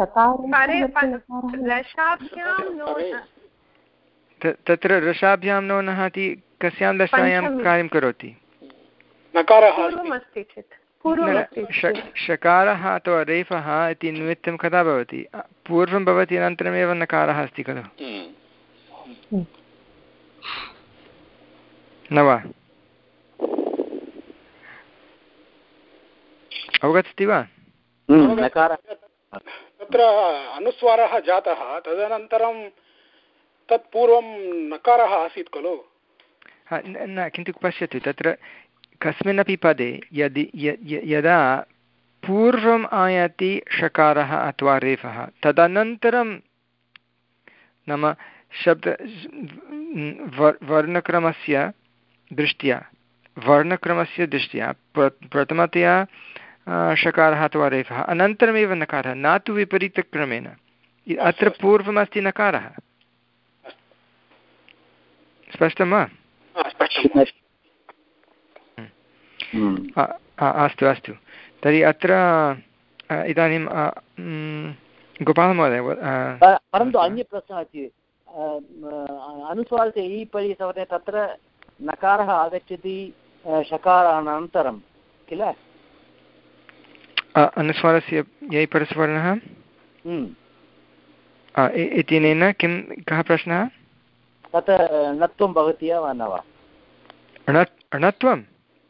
तत्र रसाभ्यां नो नः इति कस्यां दशायां कार्यं करोति षकारः अथवा रेफः इति निमित्तं कदा भवति पूर्वं भवति अनन्तरमेव नकारः अस्ति खलु न वा अवगच्छति वा
तत्र अनुस्वारः जातः तदनन्तरं तत्पूर्वं नकारः आसीत् खलु
न किन्तु पश्यतु तत्र कस्मिन्नपि पदे यदि यदा पूर्वम् आयाति षकारः अथवा रेफः तदनन्तरं नाम शब्द वर्णक्रमस्य दृष्ट्या वर्णक्रमस्य दृष्ट्या प्रथमतया षकारः अथवा रेफः अनन्तरमेव नकारः न तु विपरीतक्रमेण अत्र पूर्वमस्ति नकारः स्पष्टं वा अस्तु अस्तु तर्हि अत्र इदानीं गोपालमहोदय
परन्तु अन्य प्रश्नः अस्ति अनुस्वारस्य इ परिसवर्णे तत्र नकारः आगच्छति षकारानन्तरं किल
अनुस्वारस्य यै परस्वर्णः इत्यनेन किं कः प्रश्नः
तत् णत्वं भवति वा न वा
णत्वम्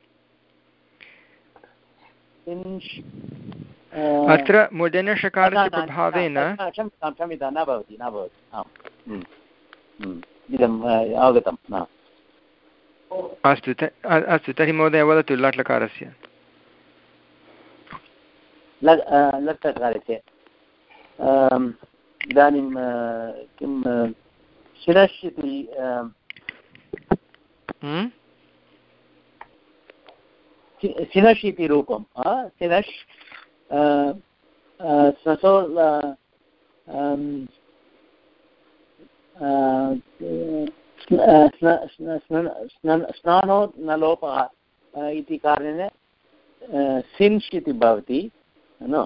अत्र मूर्धन्यषकारस्य प्रभावेन
क्षम्यतां न भवति न भवति आम् इदम् अवगतं
अस्तु अस्तु तर्हि महोदय वदतु लट्लकारस्य
लट्लकारस्य इदानीं किं शिरश् इति सिनश् इति रूपं सिनश् स्नसो स्नानो न लोपः इति कारणेन सिन्श् इति भवति न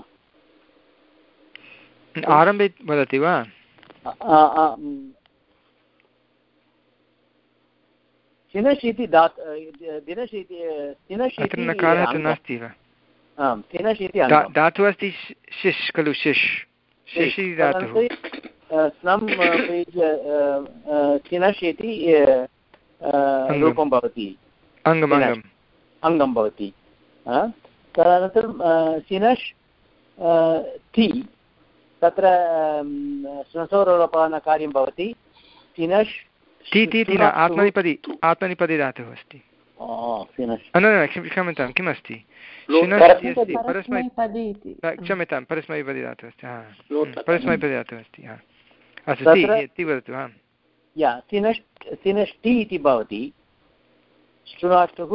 आरम्भे वदति वा
सिनश् इति दात् दिनश् इति सिनश् इति
नकारः तु नास्ति वा
आम् सिनश् इति
धातुः अस्ति शिश् खलु शिश् शिश् इति धातुः
स्नं सिनश् इति रूपं भवति
अङ्गमङ्गम्
अङ्गं भवति तदनन्तरं सिनश् ति तत्र स्नसोरोपण कार्यं भवति सिनश्
न आत्मनिपदि आत्मनिपदि धातुः अस्ति न न क्षम्यतां किम् अस्ति क्षम्यतां परस्मैपदी धातुः अस्ति हा परस्मैपदी धातुः अस्ति हा अस्तु ति वदतु हा
सिनश् सिनष्टि इति भवति श्रुणाष्टुः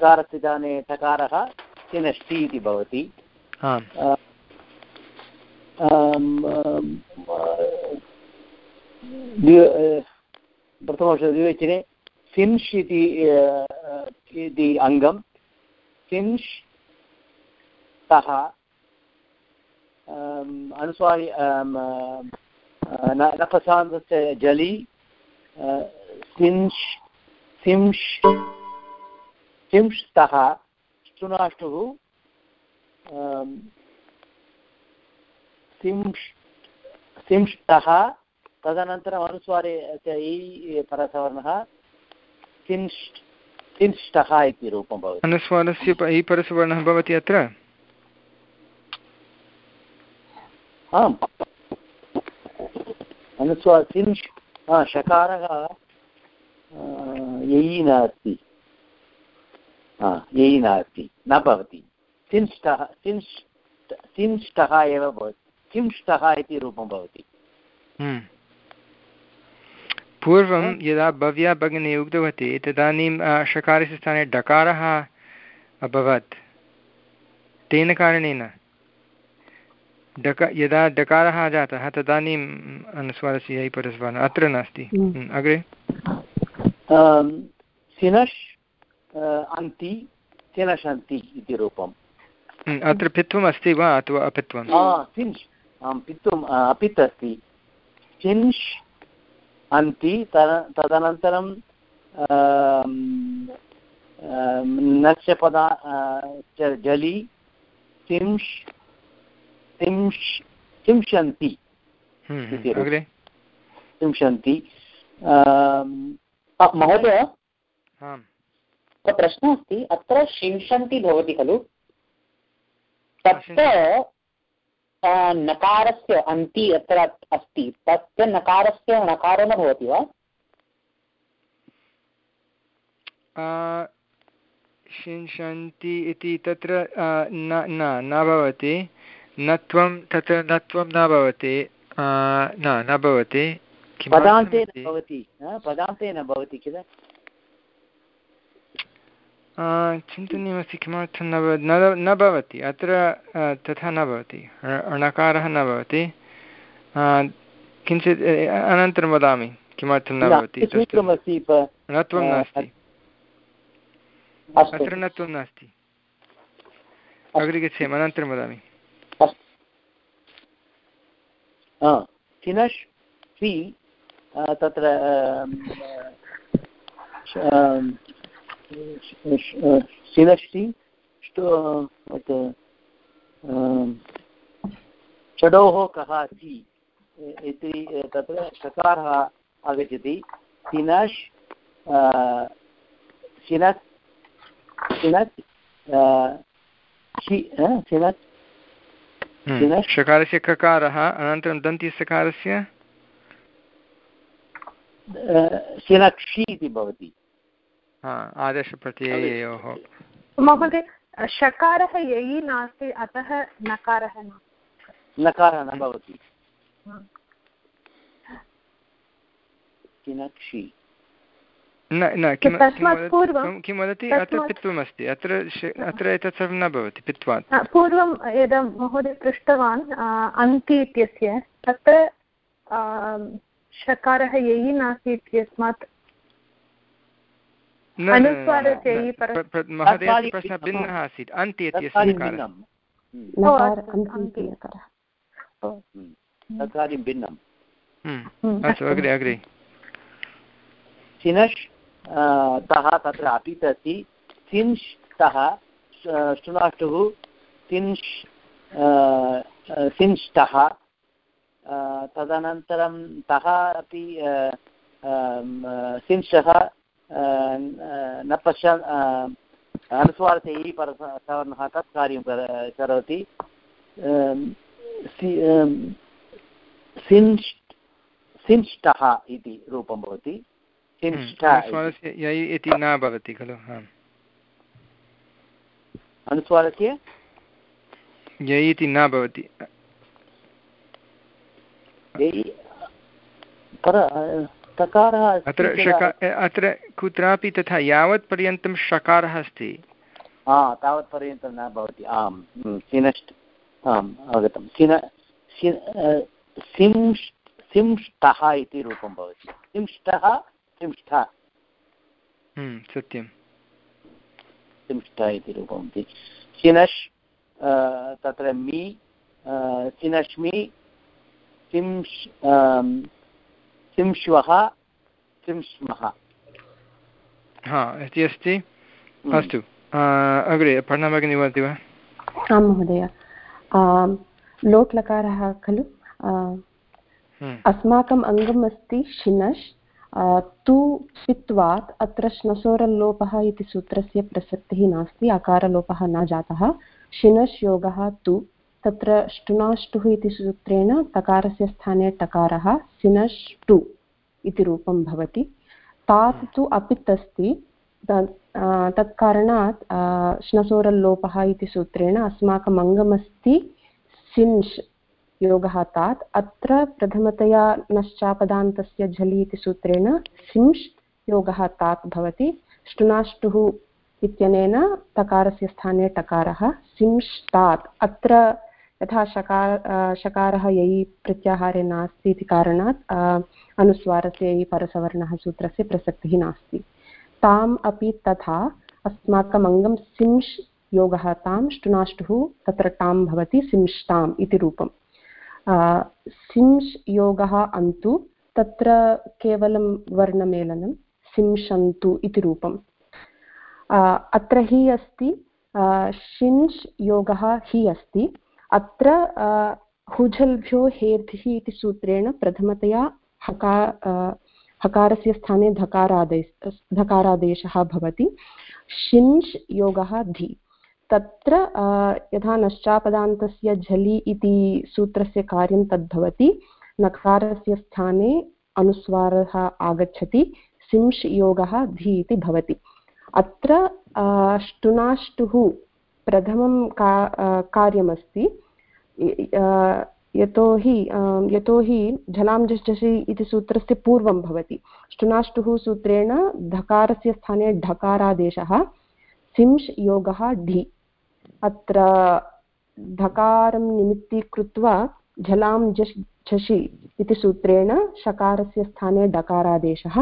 तकारस्थिताने तकारः सिनष्टि इति भवति प्रथमवर्षद्विवचने सिंश् इति इति अङ्गं सिंश् तः अनुस्वारि नपसान्तस्य जलि सिंश् सिंश् सिंष्तः ष्टुनाष्टुः सिंश् सिंष्टः तदनन्तरम् अनुस्वारे इ परसवर्णः सिंश् सिंष्टः इति रूपं भवति।
अनुस्वारस्य इ परसवर्णः भवति अत्र।
आम् अनुस्वार सिंश् षकारः ययि नास्ति ययि नास्ति न भवति सिंष्टः सिंश् सिंष्टः एव भवति सिंष्टः इति रूपं भवति।
पूर्वं यदा भव्या भगिनी उक्तवती तदानीं षकारस्य स्थाने डकारः अभवत् तेन कारणेन डक यदा डकारः जातः तदानीम् अनुस्वारस्य यै परस्वरः अत्र नास्ति। अग्रे
सिनश् अन्ति सिनशन्ति इति रूपम्।
अत्र पित्वम् अस्ति वा अथवा अपित्वं?
सिंश् आं पित्वम् अपित् अस्ति सिंश् अन्ति तदनन्तरं नश्च पदा जलि सिंश् सिंश् सिंशन्ति सिंशन्ति।
महोदय प्रश्नः अस्ति अत्र शिंशन्ति भवति खलु तत्र नकारस्य अन्ति अत्र अस्ति तस्य नकारस्य नकारो न भवति वा?
शिंशन्ति इति तत्र न न भवति नत्वं तत्र नत्वं न भवति न न भवति
पदान्ते न भवति पदान्ते न भवति किल
चिन्तनीयमस्ति किमर्थं न भवति न भवति अत्र तथा न भवति णकारः न भवति किञ्चित् अनन्तरं वदामि किमर्थं न भवति नत्वं नास्ति अत्र नत्वं नास्ति अग्रे गच्छेम अनन्तरं वदामि।
सिनश् सि तत्र सिनश्ति षडोः कः सि इति तत्र षकारः आगच्छति सिनश् सिनत् सिनत् सिनत्
षकारस्य ककारः अनन्तरं दन्त्यसकारस्य
सिनक्षि इति भवति।
आदेशप्रत्ययोः
महोदय षकारः ययि नास्ति अतः नकारः
नकारः न भवति। सिनक्षि
न न किं किं वदति अत्र पित्वमस्ति अत्र अत्र एतत् सर्वं न भवति पित्वात्
पूर्वं यदा महोदय पृष्टवान् अन्ति इत्यस्य तत्र षकारः ययि नास्ति इत्यस्मात्
महोदयस्य प्रश्नः भिन्नः आसीत् अन्ति इत्यस्य अस्तु अग्रे अग्रे
सिनश् तः तत्र अपित् अस्ति सिंश् तः ष्टुनाष्टुः सिंश् सिंष्टः तदनन्तरं तः अपि सिंशः न पश्य अनुस्वारस्य इ परसवर्णः तत् कार्यं करोति सिंष्टः इति रूपं भवति।
अनुस्वारस्य यै इति न भवति खलु
अनुस्वारस्य
यै इति न भवति अत्र अत्र कुत्रापि तथा यावत् पर्यन्तं षकारः अस्ति
तावत् पर्यन्तं न भवति। आम् सिनश्ट् आम् अवगतं सिन सिंष् सिंष्टः इति रूपं भवति। सिंष्टः सिंष्ठ
सत्यं
सिंष्ट इति रूपं भवति। सिनश् तत्र मि सिनश्मि सिंश् सिंश्वः सिंस्मः
हा इति अस्ति। अस्तु अग्रे पठनं भगिनी वदति वा?
आं महोदय। लोट् लकारः खलु अस्माकम् अङ्गम् अस्ति शिनश् तु पित्वात् अत्र श्नसोरल्लोपः इति सूत्रस्य प्रसक्तिः नास्ति अकारलोपः न जातः। शिनश् योगः तु तत्र ष्टुनाष्टुः इति सूत्रेण तकारस्य स्थाने टकारः सिनश् टु इति रूपं भवति। तात् तु अपित् अस्ति तत्कारणात् श्नसोरल्लोपः इति सूत्रेण अस्माकम् अङ्गमस्ति सिंश् योगः तात् अत्र प्रथमतया नश्चापदान्तस्य झलि इति सूत्रेण सिंश् योगः तात् भवति। ष्टुनाष्टुः इत्यनेन तकारस्य स्थाने टकारः सिंष्टात् अत्र यथा शकार शकारः यै प्रत्याहारे नास्ति इति कारणात् अनुस्वारस्य यै परसवर्णः सूत्रस्य प्रसक्तिः नास्ति। ताम् अपि तथा अस्माकम् अङ्गं सिंश् योगः तां ष्टुनाष्टुः तत्र टां भवति सिंष्टाम् इति रूपम्। सिंश् योगः अन्तु तत्र केवलं वर्णमेलनं सिंशन्तु इति रूपम्। अत्र हि अस्ति शिंश् योगः हि अस्ति अत्र हुझल्भ्यो हेर्भिः इति सूत्रेण प्रथमतया हका हकारस्य स्थाने धकारादेश धकारादेशः भवति। शिंश् योगः धि तत्र यथा नश्चापदान्तस्य झलि इति सूत्रस्य कार्यं तद्भवति नकारस्य स्थाने अनुस्वारः आगच्छति सिंश् योगः धि इति भवति। अत्र ष्टुनाष्टुः प्रथमं का कार्यमस्ति यतोहि यतोहि झलां झषि इति सूत्रस्य पूर्वं भवति। ष्टुनाष्टुः सूत्रेण धकारस्य स्थाने ढकारादेशः सिंश् योगः ढि अत्र धकारं निमित्तीकृत्वा झलां झष् झषि इति सूत्रेण शकारस्य स्थाने डकारादेशः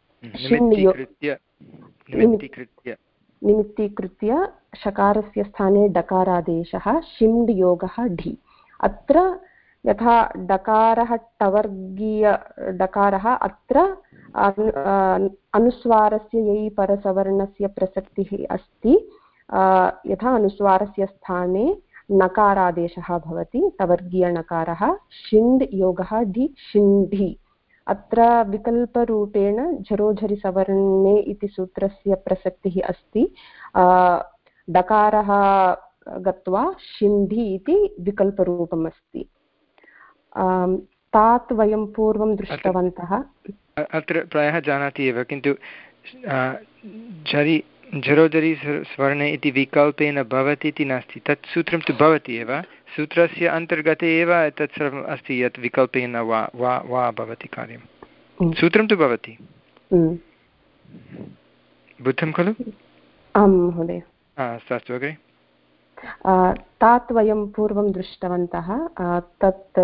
निमित्तीकृत्य शकारस्य स्थाने डकारादेशः शिण् योगः ढि। अत्र यथा डकारः टवर्गीय डकारः अत्र अनुस्वारस्य यै परसवर्णस्य प्रसक्तिः अस्ति यथा अनुस्वारस्य स्थाने नकारादेशः भवति टवर्गीयनकारः शिण् योगः ढि शिण्ढि। अत्र विकल्परूपेण झरोझरिसवर्णे इति सूत्रस्य प्रसक्तिः अस्ति डकारः गत्वा शिण्ढि इति विकल्परूपम् अस्ति। तात् वयं पूर्वं दृष्टवन्तः।
अत्र प्रायः जानाति एव किन्तु झरि झरोझरि स्वर्णे इति विकल्पेन भवति इति नास्ति तत् सूत्रं तु भवति एव सूत्रस्य अन्तर्गते एव तत् सर्वम् अस्ति यत् विकल्पेन वा वा वा भवति कार्यं सूत्रं तु भवति। बुद्धं खलु?
आं महोदय।
अस्तु अग्रे।
तात् वयं पूर्वं दृष्टवन्तः तत्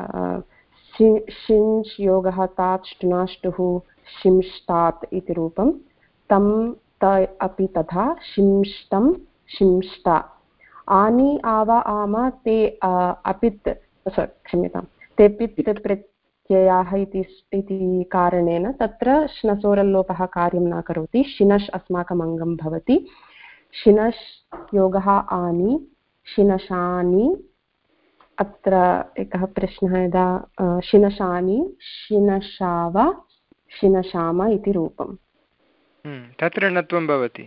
शिंश् योगः तात् ष्टुनाष्टुः शिंष्टात् इति रूपं तं त अपि तथा शिंष्टं शिंष्टा आनि आवा आमा ते अपित् क्षम्यतां ते पित् प्रत्ययाः इति कारणेन तत्र श्नसोरल्लोपः कार्यं न करोति शिनश् अस्माकम् अङ्गं भवति। शिनश् योगः आनि शिनशानि अत्र एकः प्रश्नः यदा शिनशानि शिनशाव शिनशाम इति रूपम्।
तत्र नत्वं भवति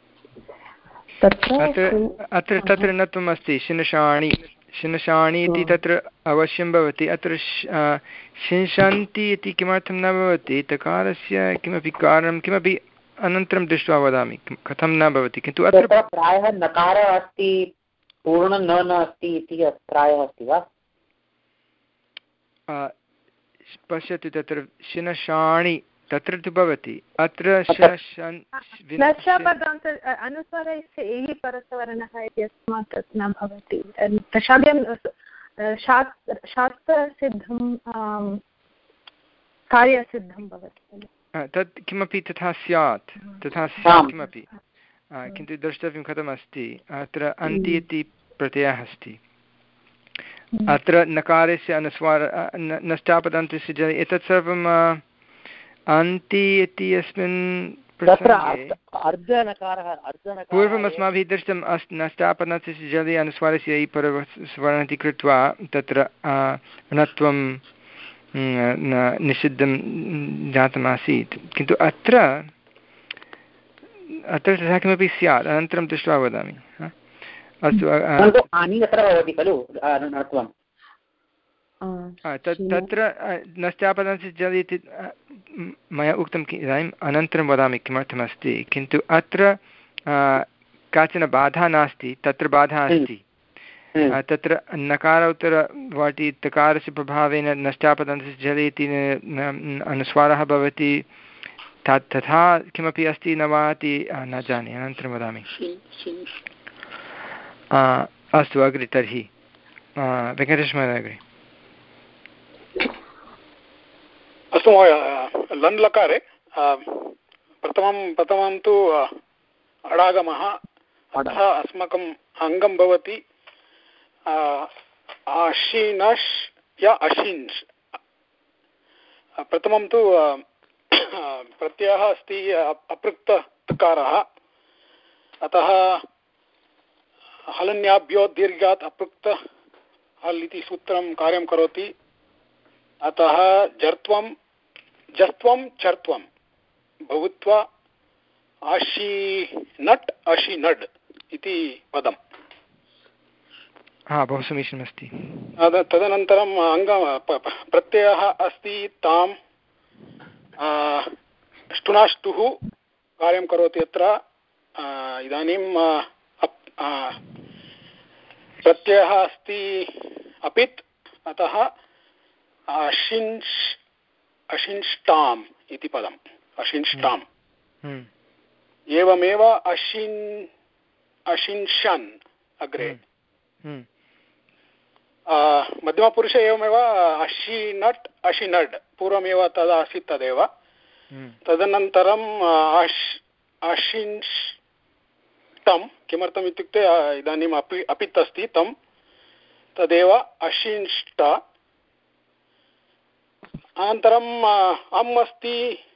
अत्र तत्र नत्वम् अस्ति शिनशाणि शिनशाणि इति तत्र अवश्यं भवति। अत्र शिंशन्ति इति किमर्थं न भवति तकारस्य किमपि कारणं किमपि अनन्तरं दृष्ट्वा वदामि कथं न भवति किन्तु अत्र
प्रायः नकारः अस्ति पूर्ण न न अस्ति इति प्रायः अस्ति वा?
पश्यतु तत्र शिनशाणि तत्र तु भवति अत्र
अनुस्वारस्य एः परसवर्णः इति अस्मात् तत् न भवति दशाभ्यां शास्त्र शास्त्रसिद्धं कार्यसिद्धं भवति खलु
तत् किमपि तथा स्यात् तथा स्यात् किमपि किन्तु द्रष्टव्यं कथमस्ति अत्र अन्ति इति प्रत्ययः अस्ति अत्र नकारस्य अनुस्वार नष्टापदान्तस्य ज एतत् सर्वम् अन्ति इत्यस्मिन् पूर्वम् अस्माभिः दृष्टम् अस् नष्टापदान्तस्य जले अनुस्वारस्य इ परस्वरमिति कृत्वा तत्र णत्वं निषिद्धं जातमासीत् किन्तु अत्र अत्र तथा किमपि स्यात् अनन्तरं दृष्ट्वा वदामि अस्तु तत्र नष्टापदान्तस्य जल इति मया उक्तं इदानीम् अनन्तरं वदामि किमर्थमस्ति किन्तु अत्र काचन बाधा नास्ति तत्र बाधा अस्ति तत्र नकार उत्तरवाटि तकारस्य प्रभावेन नष्टापदान्तस्य जले इति अनुस्वारः भवति तथा किमपि अस्ति न वा इति न जाने अनन्तरं वदामि अस्तु अग्रे तर्हि वेङ्कटेशमहोदय अग्रे
अस्तु महोदय लन् लकारे प्रथमं प्रथमं तु अडागमः अतः अस्माकम् अङ्गं भवति आशिनश् या अशिन्स् प्रथमं तु प्रत्ययः अस्ति अपृक्तकारः अतः हलन्याभ्यो दीर्घात् अपृक्त हल् इति सूत्रं कार्यं करोति अतः जर्त्वं जस्त्वं चर्त्वं भूत्वा आशिनट् अशिनड् इति पदम्
हा बहु समीचीनमस्ति
तदनन्तरम् अङ्गं प्रत्ययः अस्ति तां ष्टुनाष्टुः कार्यं करोति अत्र इदानीं प्रत्ययः अस्ति अपित् अतः अशिन्श् अशिन्ष्टाम् इति पदम् अशिन्ष्टाम् एवमेव अशिन् अशिन्शन् अग्रे मध्यमपुरुषे एवमेव अशिनट् अशिनड् पूर्वमेव तदा आसीत् तदेव तदनन्तरम् अश् अशिन्ष्टं किमर्थम् इत्युक्ते इदानीम् अपि अपित् अस्ति तं तदेव अशिन्ष्ट अनन्तरम् अम् अस्ति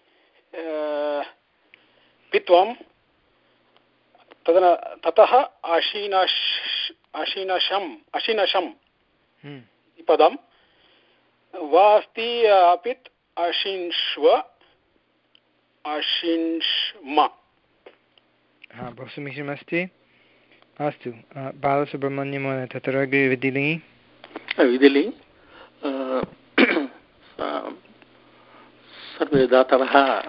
पित्वं तदन ततः अशिनश् अशिनशम् अशिनशम् पदं वा अस्ति अपित् अशिन्ष्व अशिन्ष्म
हा बहु समीचीनमस्ति अस्तु बालसुब्रह्मण्यमहोदय तत्र अग्रे विधिलिङ्गि
विधिलिङ्गि सर्वे धातवः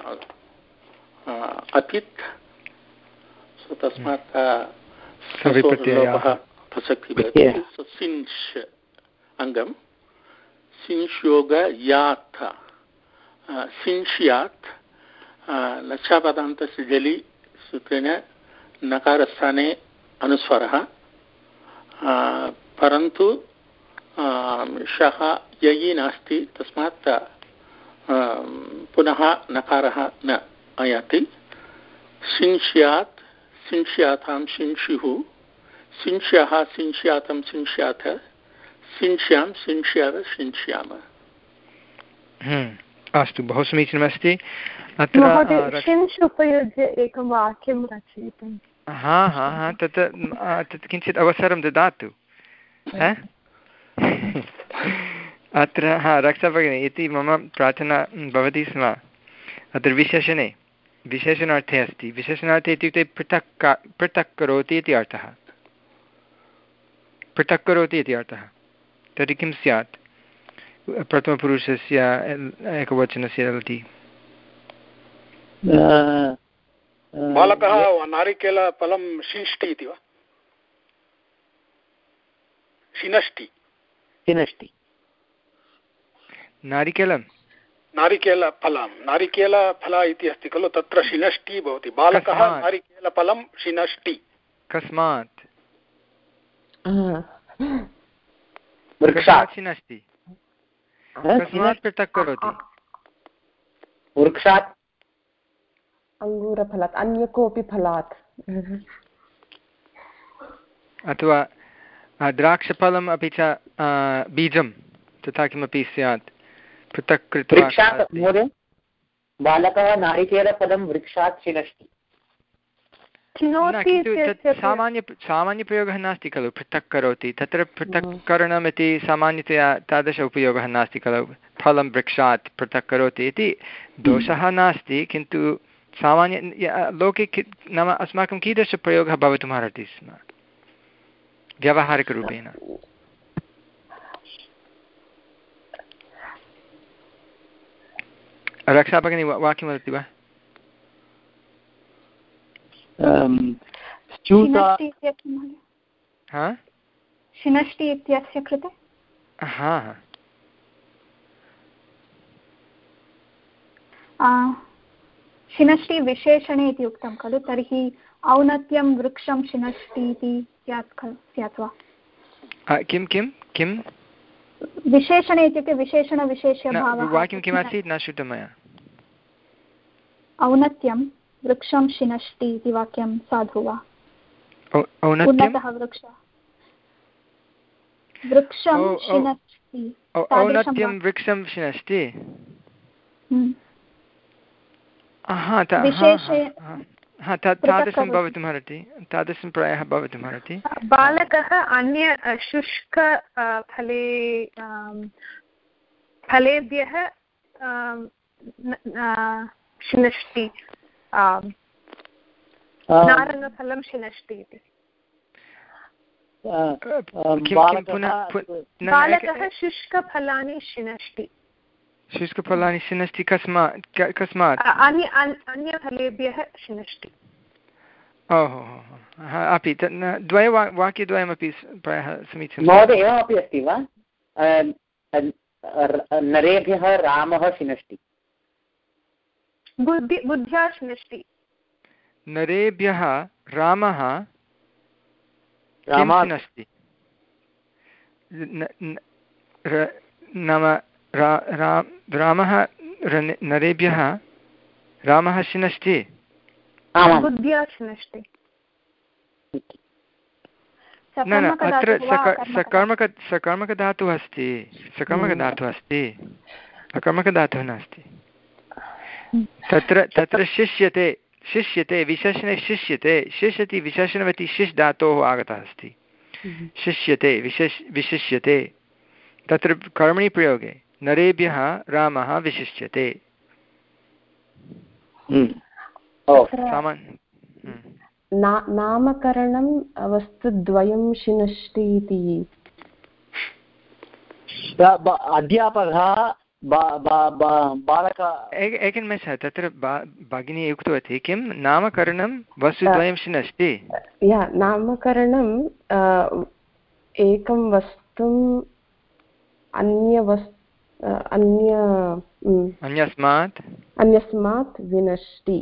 अपित् तस्मात् लोपः प्रसक्तिः भवति सिन्श् अङ्गं सिंश्योग यात् सिंश्यात् लक्षापदान्तस्य जलि सूत्रेण नकारस्थाने अनुस्वरः परन्तु शः ययि नास्ति तस्मात् पुनः नकारः न आयाति सिंश्यात् सिंश्यातां सिंशुः सिंश्याः सिंश्यातं सिंश्याथ सिंश्यां सिंश्याव सिंश्याम
अस्तु बहु समीचीनमस्ति
अत्र सिंश् उपयुज्य एकं वाक्यं रचयितुं
हा हा हा तत् तत् किञ्चित् अवसरं ददातु अत्र हा रक्षा भगिनी इति मम प्रार्थना भवति स्म अत्र विशेषणे विशेषणार्थे अस्ति विशेषणार्थे इत्युक्ते पृथक् पृथक् करोति इति अर्थः पृथक् करोति इति अर्थः तर्हि किं स्यात् प्रथमपुरुषस्य एकवचनस्य लटि
बालकः नारिकेलफलं शिष्टि इति वा शिनष्टि
शिनष्टि
नारिकेलं
नारिकेलफलं नारिकेलफल इति अस्ति खलु तत्र शिनष्टि भवति बालकः नारिकेलफलं शिनष्टि
कस्मात्
वृक्षात्
शिनष्टि कस्मात् पृथक् करोति
वृक्षात्
अङ्गूरफलात् अन्य कोऽपि फलात्
अथवा द्राक्षफलम् अपि च बीजं तथा किमपि स्यात् पृथक् कृत्वा
वृक्षात् महोदय बालकः नारिकेलफलं वृक्षात् शिनष्टि
सामान्य सामान्यप्रयोगः नास्ति खलु पृथक् करोति तत्र पृथक्करणम् इति सामान्यतया तादृश उपयोगः नास्ति खलु फलं वृक्षात् पृथक् करोति इति दोषः नास्ति किन्तु सामान्य लोके नाम अस्माकं कीदृशप्रयोगः भवितुमर्हति स्म व्यावहारिकरूपेण रक्षा भगिनी वाक्यं वदति वा
शिनष्टि इत्यस्य कृते
हा
शिनष्टि विशेषणे इति उक्तं खलु तर्हि औन्नत्यं वृक्षं शिनष्टि इति स्यात् खलु स्यात् वा
किं किं किं
विशेषणे इत्युक्ते विशेषणविशेष्यभावः
वाक्यं किमासीत् न श्रुतं मया
औन्नत्यं वृक्षं शिनष्टि इति वाक्यं साधु वा
उन्नतः
वृक्षः वृक्षं शिनष्टि
औन्नत्यं वृक्षं शिनष्टि तादृशं भवितुमर्हति तादृशं प्रायः भवितुमर्हति
बालकः अन्य शुष्क फले फलेभ्यः शिनष्टि नारङ्गफलं शिनष्टि इति बालकः शुष्कफलानि शिनष्टि
शुष्कफलानि शिनष्टि कस्मात् कस्मात्
अन्यफलेभ्यः शिनष्टि
ओहो अपि द्वय वाक्यद्वयमपि प्रायः समीचीनं
महोदय एवमपि अस्ति वा नरेभ्यः रामः शिनष्टि
बुद्धि बुद्ध्या शिनष्टि
नरेभ्यः रामः शिनष्टि नाम रामः नरेभ्यः रामः शिनष्टि
बुद्ध्या शिनष्टि
न न अत्र सकर्मक सकर्मकधातुः अस्ति सकर्मकधातुः अस्ति अकर्मकधातुः नास्ति तत्र तत्र शिष्यते शिष्यते विशेषणे शिष्यते शिष्यति विशेषणवती शिष् धातोः आगतः अस्ति शिष्यते विशेष विशिष्यते तत्र कर्मणि प्रयोगे नरेभ्यः रामः विशिष्यते
नामकरणं वस्तुद्वयं शिनष्टि इति
अध्यापकः बालक
एकनिमेषः तत्र भगिनी उक्तवती किं नामकरणं वस्तुद्वयं शिनष्टि
या नामकरणं एकं वस्तुम् अन्य वस्तु अन्य
अन्यस्मात्
अन्यस्मात् विनष्टि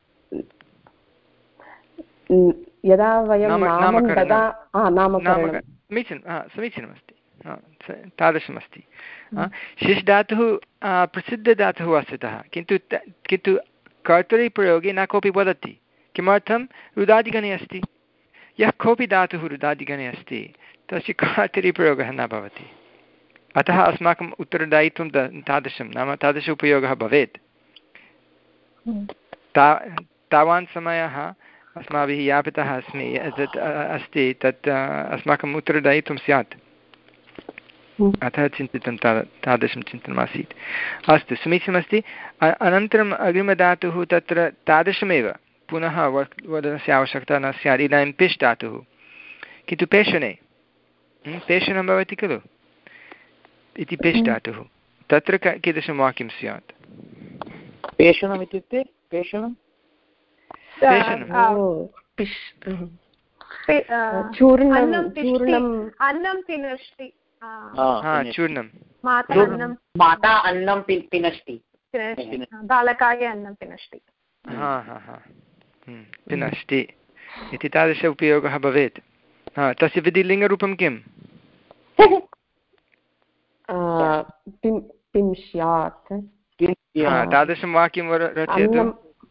यदा वयं नामं ददा नामकरणं
समीचीनं समीचीनमस्ति तादृशमस्ति शिष् धातुः प्रसिद्धधातुः वस्तुतः किन्तु किन्तु कर्तरिप्रयोगे न कोऽपि वदति किमर्थं रुदादिगणे अस्ति यः कोऽपि धातुः रुदादिगणे अस्ति तस्य कर्तरिप्रयोगः न भवति अतः अस्माकम् उत्तरदायित्वं तादृशं नाम तादृश उपयोगः भवेत् ता तावान् समयः अस्माभिः यापितः अस्मि तत् अस्ति तत् अस्माकम् उत्तरदायित्वं स्यात् अतः चिन्तितं ता तादृशं चिन्तनमासीत् अस्तु समीचीनमस्ति अनन्तरम् अग्रिमधातुः तत्र तादृशमेव पुनः वदनस्य आवश्यकता न स्यात् इदानीं पिष् धातुः किन्तु पेषणे पेषणं भवति खलु इति पिष् धातुः तत्र कीदृशं वाक्यं स्यात्
पेषणम् इत्युक्ते पेषणं
चूर्णं
माता अन्नं पिनष्टि
बालकाय अन्नं पिनष्टि
हा हा हा पिनष्टि इति तादृश उपयोगः भवेत् हा तस्य विधिलिङ्गरूपं किम्
पिंस्यात्
तादृशं वाक्यं रचयतु।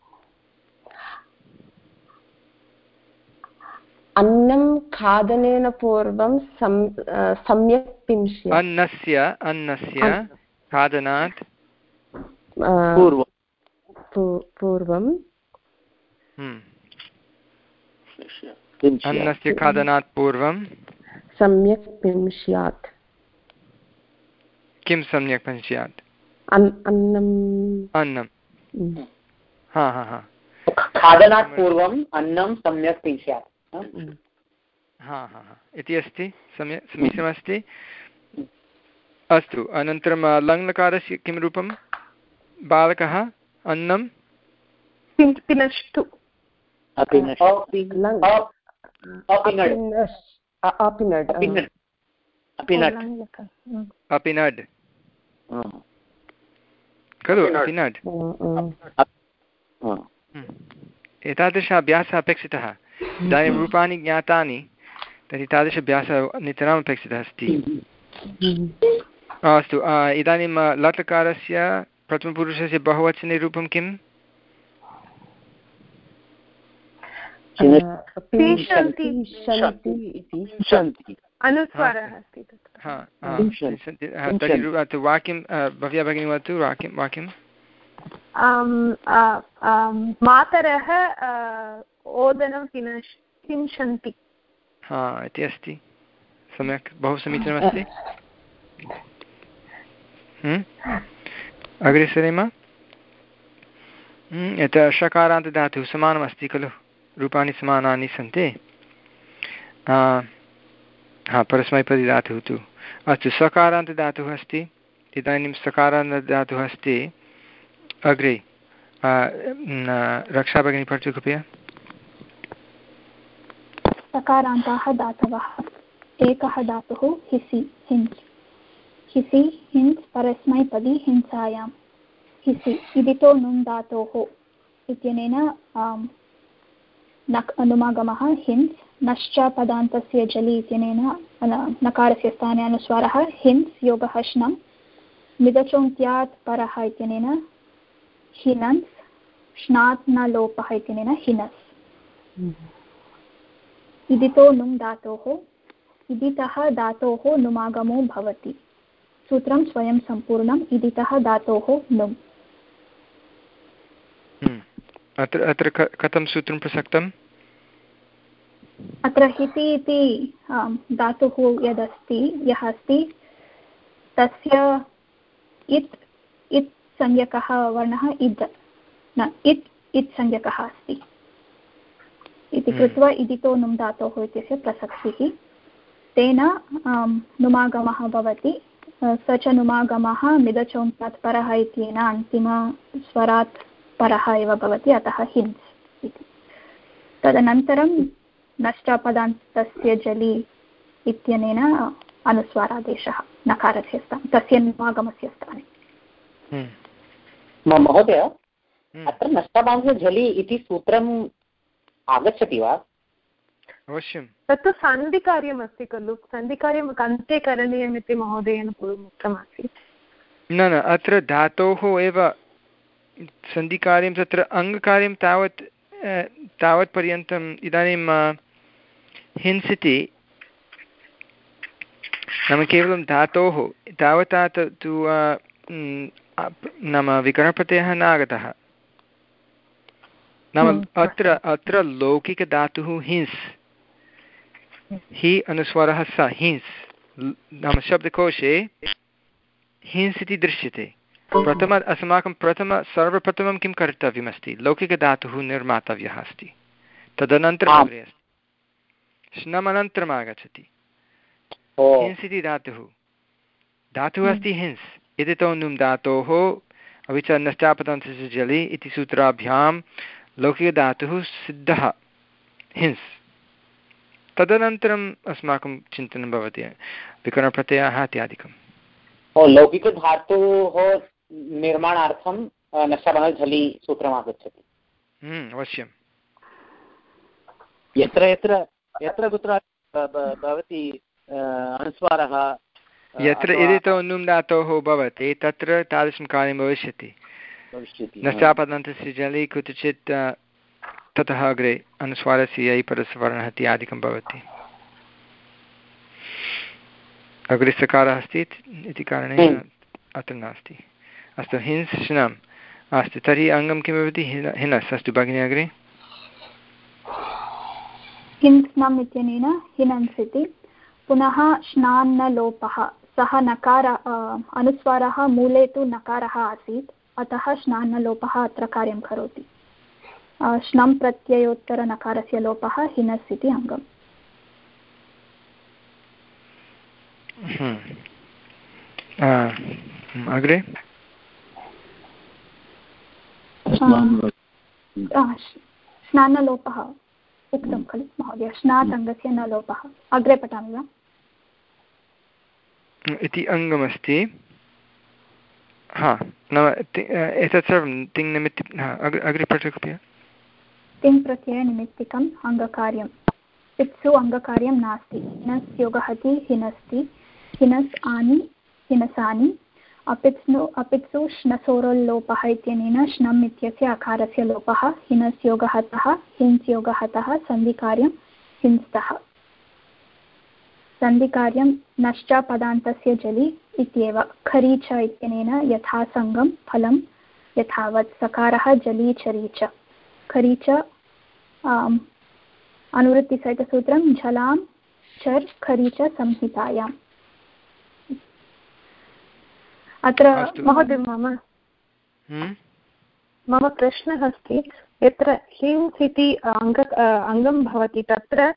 अन्नं खादनेन पूर्वं सम्यक् पिंस्यात्।
अन्नस्य अन्नस्य खादनात्
पूर्वं
अन्नस्य खादनात् पूर्वं
सम्यक् पिंस्यात्।
किं सम्यक् पिंस्यात्?
अन्नम्
अन्नं हा हा हा
खादनात् पूर्वम् अन्नं सम्यक् पिंस्यात्
हा हा हा इति अस्ति। सम्यक् समीचीनमस्ति। अस्तु, अनन्तरं लङ्लकारस्य किं रूपं? बालकः अन्नं
पिनष्टु
अपिनड् खलु अपिनड्। एतादृश अभ्यासः अपेक्षितः। इदानीं रूपाणि ज्ञातानि, तर्हि तादृश अभ्यासः नितराम् अपेक्षितः अस्ति। अस्तु, इदानीं लट्लकारस्य प्रथमपुरुषस्य बहुवचनरूपं किम्? वाक्यं भव्या भगिनी वदतु। वाक्यं वाक्यं
मातरः ओदनं पिंशन्ति।
हा इति अस्ति। सम्यक्, बहु समीचीनमस्ति। अग्रे सरेम। यत् षकारान्तदातुः समानमस्ति खलु, रूपाणि समानानि सन्ति। हा परस्मैपदीधातुः तु अस्तु। सकारान्तदातुः अस्ति। इदानीं सकारान्तदातुः अस्ति। अग्रे रक्षा भगिनी पठतु कृपया।
सकारान्ताः दातवः। एकः धातुः हिसि हिंस्। हिसि हिंस् परस्मैपदी हिंसायां। हिसि इदितो नुन् धातोः इत्यनेन नक् अनुमागमः हिंस्। नश्च पदान्तस्य जलि इत्यनेन नकारस्य स्थाने अनुस्वारः हिंस् योगः श्नम्। मिदचोन्त्यात् परः इत्यनेन हिनन्स्। श्नात् न लोपः इत्यनेन हिनस्। इदितो नुम् धातोः इदितः धातोः नुमागमो भवति। सूत्रं स्वयं सम्पूर्णम्। इदितः धातोः नुम्।
अत्र अत्र कथं सूत्रं प्रसक्तम्?
अत्र हिति इति धातुः यदस्ति यः अस्ति तस्य इत् इत् संज्ञकः वर्णः इद् न इत् इत् संज्ञकः अस्ति इति कृत्वा इदितो नुम् धातोः इत्यस्य प्रसक्तिः। तेन नुमागमः भवति। स च नुमागमः मिदचोन्तात् परः इत्यनेन अन्तिमस्वरात् परः एव भवति, अतः हिंस् इति। तदनन्तरं नष्टपदान्तस्य जलि इत्यनेन अनुस्वारादेशः नकारस्य स्थाने, तस्य नुमागमस्य स्थाने।
महोदय, अत्र नष्टपदान्तस्य जलि इति सूत्रम् आगच्छति वा?
अवश्यं।
तत्तु सन्धिकार्यमस्ति खलु, सन्धिकार्यम् अन्ते करणीयम् इति महोदयेन उक्तमासीत्।
न न अत्र धातोः एव सन्धिकार्यं, तत्र अङ्गकार्यं तावत् तावत् पर्यन्तम् इदानीं हिंस् इति नाम केवलं धातोः तावता तु नाम विकरणप्रत्ययः न आगतः। नाम अत्र अत्र लौकिकधातुः हिंस्, हि अनुस्वारः स हिंस्, नाम शब्दकोशे हिंस् इति दृश्यते। प्रथम अस्माकं प्रथम सर्वप्रथमं किं कर्तव्यमस्ति? लौकिकधातुः निर्मातव्यः अस्ति, तदनन्तरम् अग्रे अस्ति। श्नमनन्तरम् आगच्छति हिंस् इति धातुः। धातुः अस्ति हिंस् इदितो नुम् धातोः अपि च नष्टापदान्तस्य जलि इति सूत्राभ्यां लौकिकधातुः सिद्धः हिंस्। तदनन्तरम् अस्माकं चिन्तनं भवति विकरणप्रत्ययः इत्यादिकं।
लौकिकधातोः निर्माणार्थं नष्टपदान्तजलि सूत्रम् आगच्छति।
अवश्यं।
यत्र यत्र यत्र कुत्र भवति अनुस्वारः
यत्र इदितो नुम् धातोः भवति तत्र तादृशं कार्यं भविष्यति नस्यापदन्तस्य जलि कुत्रचित् ततः अग्रे अनुस्वारस्य यै परस्य वर्णः इत्यादिकं भवति अग्रे सकारः अस्ति इति कारणेन अत्र नास्ति अस्तु हिंस् श्नम् अस्तु तर्हि अङ्गं किं भवति हिनस् अस्तु भगिनी अग्रे
हिंस्नम् इत्यनेन हिनन्स् इति पुनः श्नान्नलोपः सः नकार अनुस्वारः मूले तु नकारः आसीत् अतः श्नान्नलोपः अत्र कार्यं करोति श्नं प्रत्ययोत्तरनकारस्य लोपः हिनस् इति अङ्गम्
अग्रे
स्नानलोपः उक्तं खलु महोदय स्नात् अङ्गस्य न लोपः अग्रे पठामि वा
इति अङ्गमस्ति हा नाम एतत् सर्वं तिङ् निमित्ति अग्रे पठतु कृपया
तिङ् प्रत्ययनिमित्तिकम् अङ्गकार्यं पित्सु अङ्गकार्यं नास्ति हिनस् योगहति हिनस्ति हिनस् आनि हिनसानि अपित्सु अपित्सु श्नसोरोल्लोपः इत्यनेन श्नम् इत्यस्य अकारस्य लोपः हिनस् योगहतः हिंस् योगहतः सन्धिकार्यं हिंस्तः सन्धिकार्यं नश्च पदान्तस्य जलि इत्येव खरी च इत्यनेन यथा सङ्गं फलं यथावत् सकारः जली चरी च खरी च अनुवृत्तिसहितसूत्रं झलां चर् खरी च संहितायाम् अत्र
महोदय मम मम प्रश्नः अस्ति यत्र हिंस् इति अङ्ग अङ्गं भवति तत्र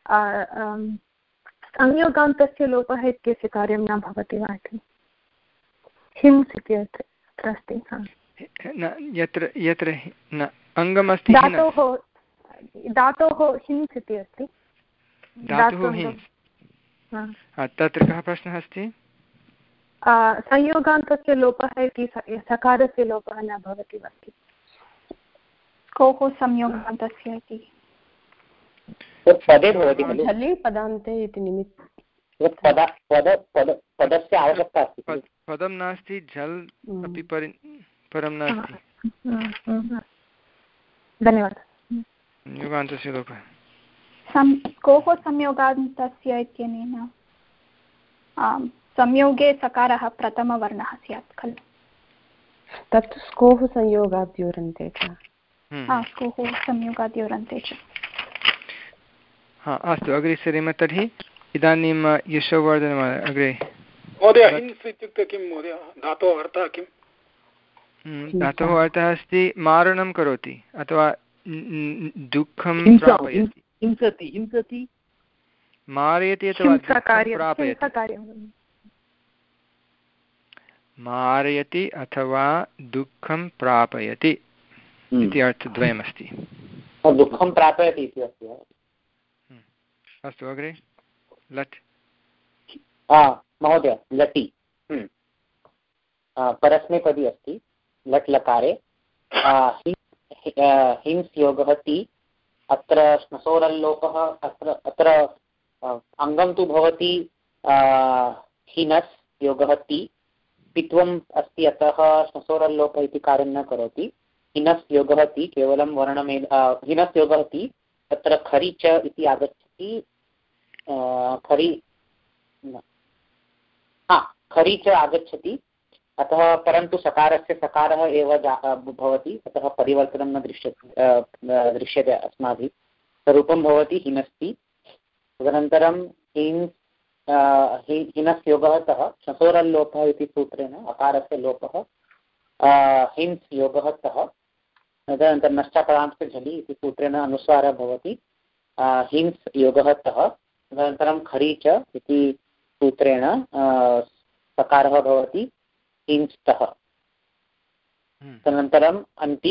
संयोगान्तस्य लोपः इत्यस्य कार्यं न भवति वा इति हिंस् इति अत्र अस्ति
यत्र यत्र न अङ्गमस्ति
धातोः धातोः हिंस् इति अस्ति
धातुः हिंस् तत्र कः प्रश्नः अस्ति
संयोगान्तस्य लोपः इति सकारस्य लोपः न भवति वा
कोः संयोगान्तस्य इति
पदे भवति खलु
झलि पदान्ते इति निमित्तं
पदस्य आवश्यकता अस्ति
पदं नास्ति झल् अपि परं नास्ति
धन्यवादः
संयोगान्तस्य लोपः
कोः संयोगान्तस्य इत्यनेन संयोगे सकारः प्रथमवर्णः स्यात् खलु
तत्तु स्कोः संयोगाद्योरन्ते च
स्कोः संयोगाद्योरन्ते च
हा अस्तु अग्रे सरेम तर्हि इदानीं यशोवर्धन अग्रे
महोदय हिंस् इत्युक्ते किं महोदय धातोः अर्थः किं
धातोः अर्थः अस्ति मारणं करोति अथवा दुःखं प्रापयति
हिंसति हिंसति
मारयति अथवा प्रापयति मारयति अथवा दुःखं प्रापयति इति अर्थद्वयमस्ति
दुःखं प्रापयति इति अस्ति
अस्तु अग्रे लट्
महोदय लटि परस्मैपदी अस्ति लट् लकारे हिंस् योगः ति अत्र श्नसोरल्लोपः अत्र अत्र अङ्गं तु भवति हिनस् योगः ति पित्वम् अस्ति अतः श्नसोरल्लोपः इति कार्यं न करोति हिनस् योगः ति केवलं वर्णमेल हिनस् योगः ति तत्र खरि च इति आगच्छति खरि हा खरि च आगच्छति अतः परन्तु सकारस्य सकारः एव भवति अतः परिवर्तनं न दृश्यते दृश्यते अस्माभिः स्वरूपं भवति हिनस्ति तदनन्तरं हिन् हिनस् योगः श्नसोरल्लोपः इति सूत्रेण अकारस्य लोपः हिंस् योगः तः तदनन्तरं नश्चापदान्तस्य झलि इति सूत्रेण अनुस्वारः भवति हिंस् योगः तः तदनन्तरं खरी च इति सूत्रेण सकारः भवति हिंस्तः तदनन्तरम् अन्ति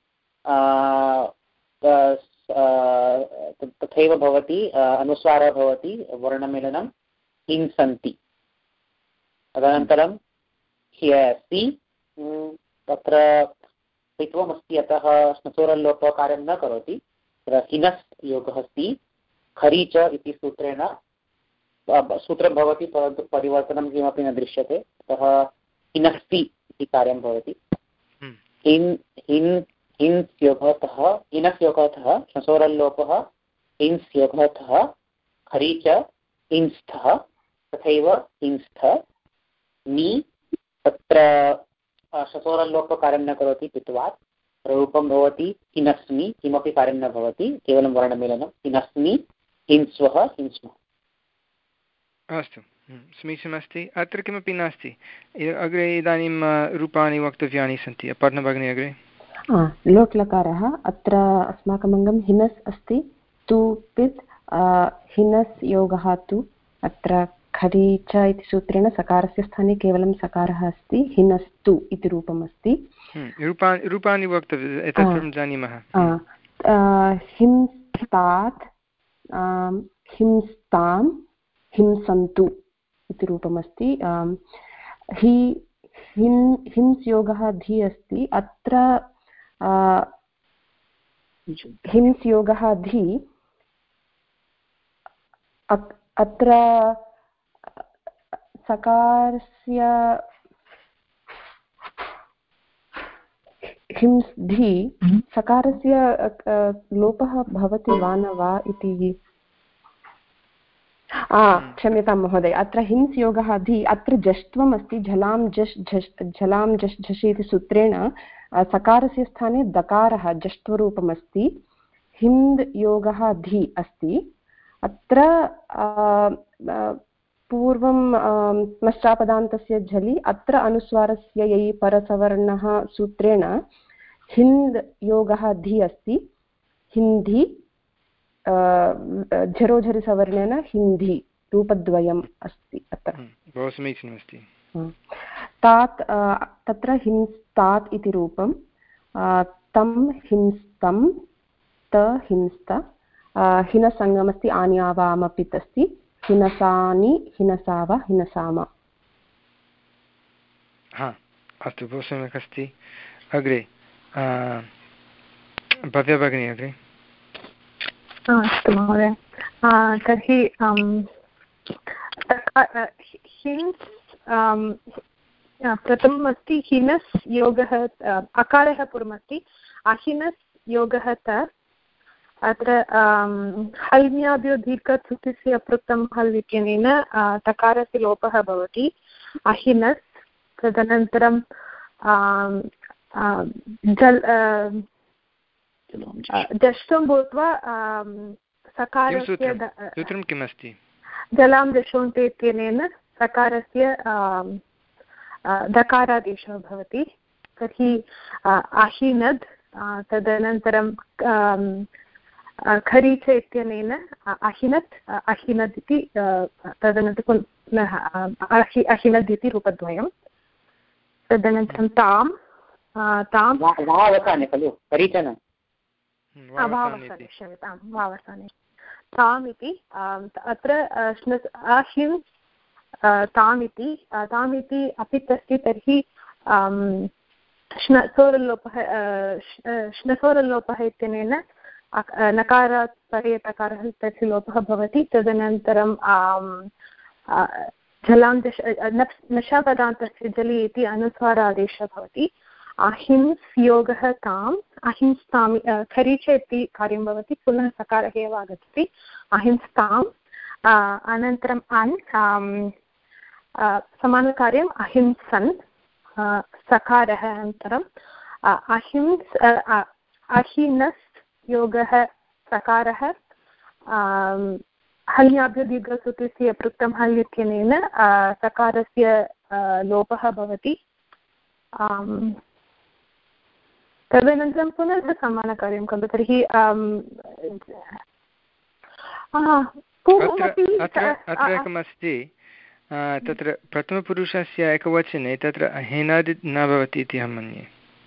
तथैव भवति अनुस्वारः भवति वर्णमेलनं हिंसन्ति तदनन्तरं सि तत्र पित्वमस्ति अतः श्नसोरल्लोपः कार्यं न करोति तत्र हिनस् योगः सि खरी च इति सूत्रेण सूत्रं भवति परन्तु परिवर्तनं किमपि न दृश्यते, अतः हिनस्ति इति कार्यं भवति। हिन् हिन् हिन्स् योगतः हिनस् योगतः शसोरल्लोपः हिन्स् योगतः खरी च हिंस्थः तथैव हिंस्थ नि तत्र शसोरल्लोपकार्यं न करोति पित्वात् रूपं भवति हिनस्मि, किमपि कार्यं न भवति, केवलं वर्णमेलनं। हिनस्मि हिंस्वः हिंस्मः।
अस्तु, समीचीनमस्ति। अत्र किमपि नास्ति। अग्रे इदानीं रूपाणि वक्तव्यानि सन्ति। अपर्णभगिनी अग्रे।
लोट् लकारः अत्र अस्माकम् अङ्गं हिनस् अस्ति। तु पित् हिनस् योगः तु अत्र खरी च इति सूत्रेण सकारस्य स्थाने केवलं सकारः अस्ति। हिनस्तु इति रूपम् अस्ति।
रूपाणि रूपाणि वक्तव्य एतत् जानीमः।
हिंस्तात् हिंस्तां हिंसन्तु इति रूपमस्ति। हि हिन् हिंस् योगः धि अस्ति। अत्र हिंस् योगः धि अत्र सकारस्य हिंस् धि सकारस्य लोपः भवति वा न वा इति क्षम्यतां महोदय। अत्र हिंस् योगः धि अत्र जष्ट्वम् अस्ति। झलां झष् झष् झलां झष् झषि इति सूत्रेण सकारस्य स्थाने दकारः जष्ट्वरूपमस्ति। हिन्द् योगः धि अस्ति। अत्र पूर्वं मश्चापदान्तस्य झलि अत्र अनुस्वारस्य यै परसवर्णः सूत्रेण हिन्द् योगः धि अस्ति। हिन्धि झरोझरिसवर्णेन हिन्धि रूपद्वयम् अस्ति अत्र।
बहु समीचीनमस्ति।
तात् तत्र हिंस्तात् इति रूपं। तं हिंस्तं त हिंस्त हिनसङ्गमस्ति। आन्यावामपित् अस्ति। हिनसानि हिनसाव हिनसाम।
हा अस्तु, बहु सम्यक् अस्ति। अग्रे भव्या भगिनी अग्रे।
अस्तु महोदय। तर्हि हिन्स् प्रथमम् अस्ति हिनस् योगः अकारः पूर्वमस्ति। अहिनस् योगः त अत्र हल्न्याभ्यो दीर्घत्सुतिस्य अपृक्तं हल् इत्यनेन तकारस्य लोपः भवति। अहिनस् तदनन्तरं जल् जष्टुं भूत्वा सकारस्य
सूत्रं किम् अस्ति?
जलां जशोन्ते इत्यनेन सकारस्य दकारादेशः भवति। तर्हि अहिनद् तदनन्तरं खरीच इत्यनेन अहिनत् अहिनद् इति तदनन्तरं पुनः अहि अहिनद् इति रूपद्वयं। तदनन्तरं तां तां
वावसाने खलु परिचन
वावसाने क्षम्यतां वावसाने ताम् इति अत्र अहिंस् ताम् इति ताम् इति अपित् अस्ति। तर्हि श्नसोरल्लोपः श्नसोरल्लोपः इत्यनेन नकारात् परे तकारः तस्य लोपः भवति। तदनन्तरं झलां नशापदान्तस्य जलि इति अनुस्वारादेशः भवति। अहिंस् योगः ताम् अहिंस्ताम् खरीच इति कार्यं भवति। पुनः सकारः एव आगच्छति। अहिंस्ताम् अनन्तरम् अन् समानकार्यम् अहिंसन् सकारः अनन्तरम् अहिंस् अहिनस् योगः सकारः हल्याभ्यो दीर्घसूत्रस्य पृक्तं हल् इत्यनेन सकारस्य लोपः भवति। तदनन्तरं पुनः समानकार्यं खलु। तर्हि
अत्र एकमस्ति। तत्र प्रथमपुरुषस्य एकवचने तत्र अहिनद् न भवति इति अहं मन्ये।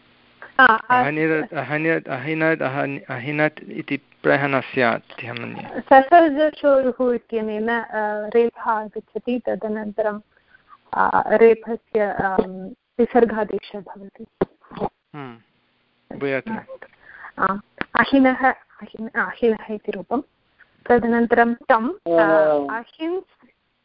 अहिनत् इति प्रायः न स्यात् इति अहं मन्ये।
ससर्जशोरुः इत्यनेन रेफः आगच्छति। तदनन्तरं रेफस्य विसर्गादेशः भवति। अहिनः अहिनः इति रूपं। तदनन्तरं तम् अहिंस्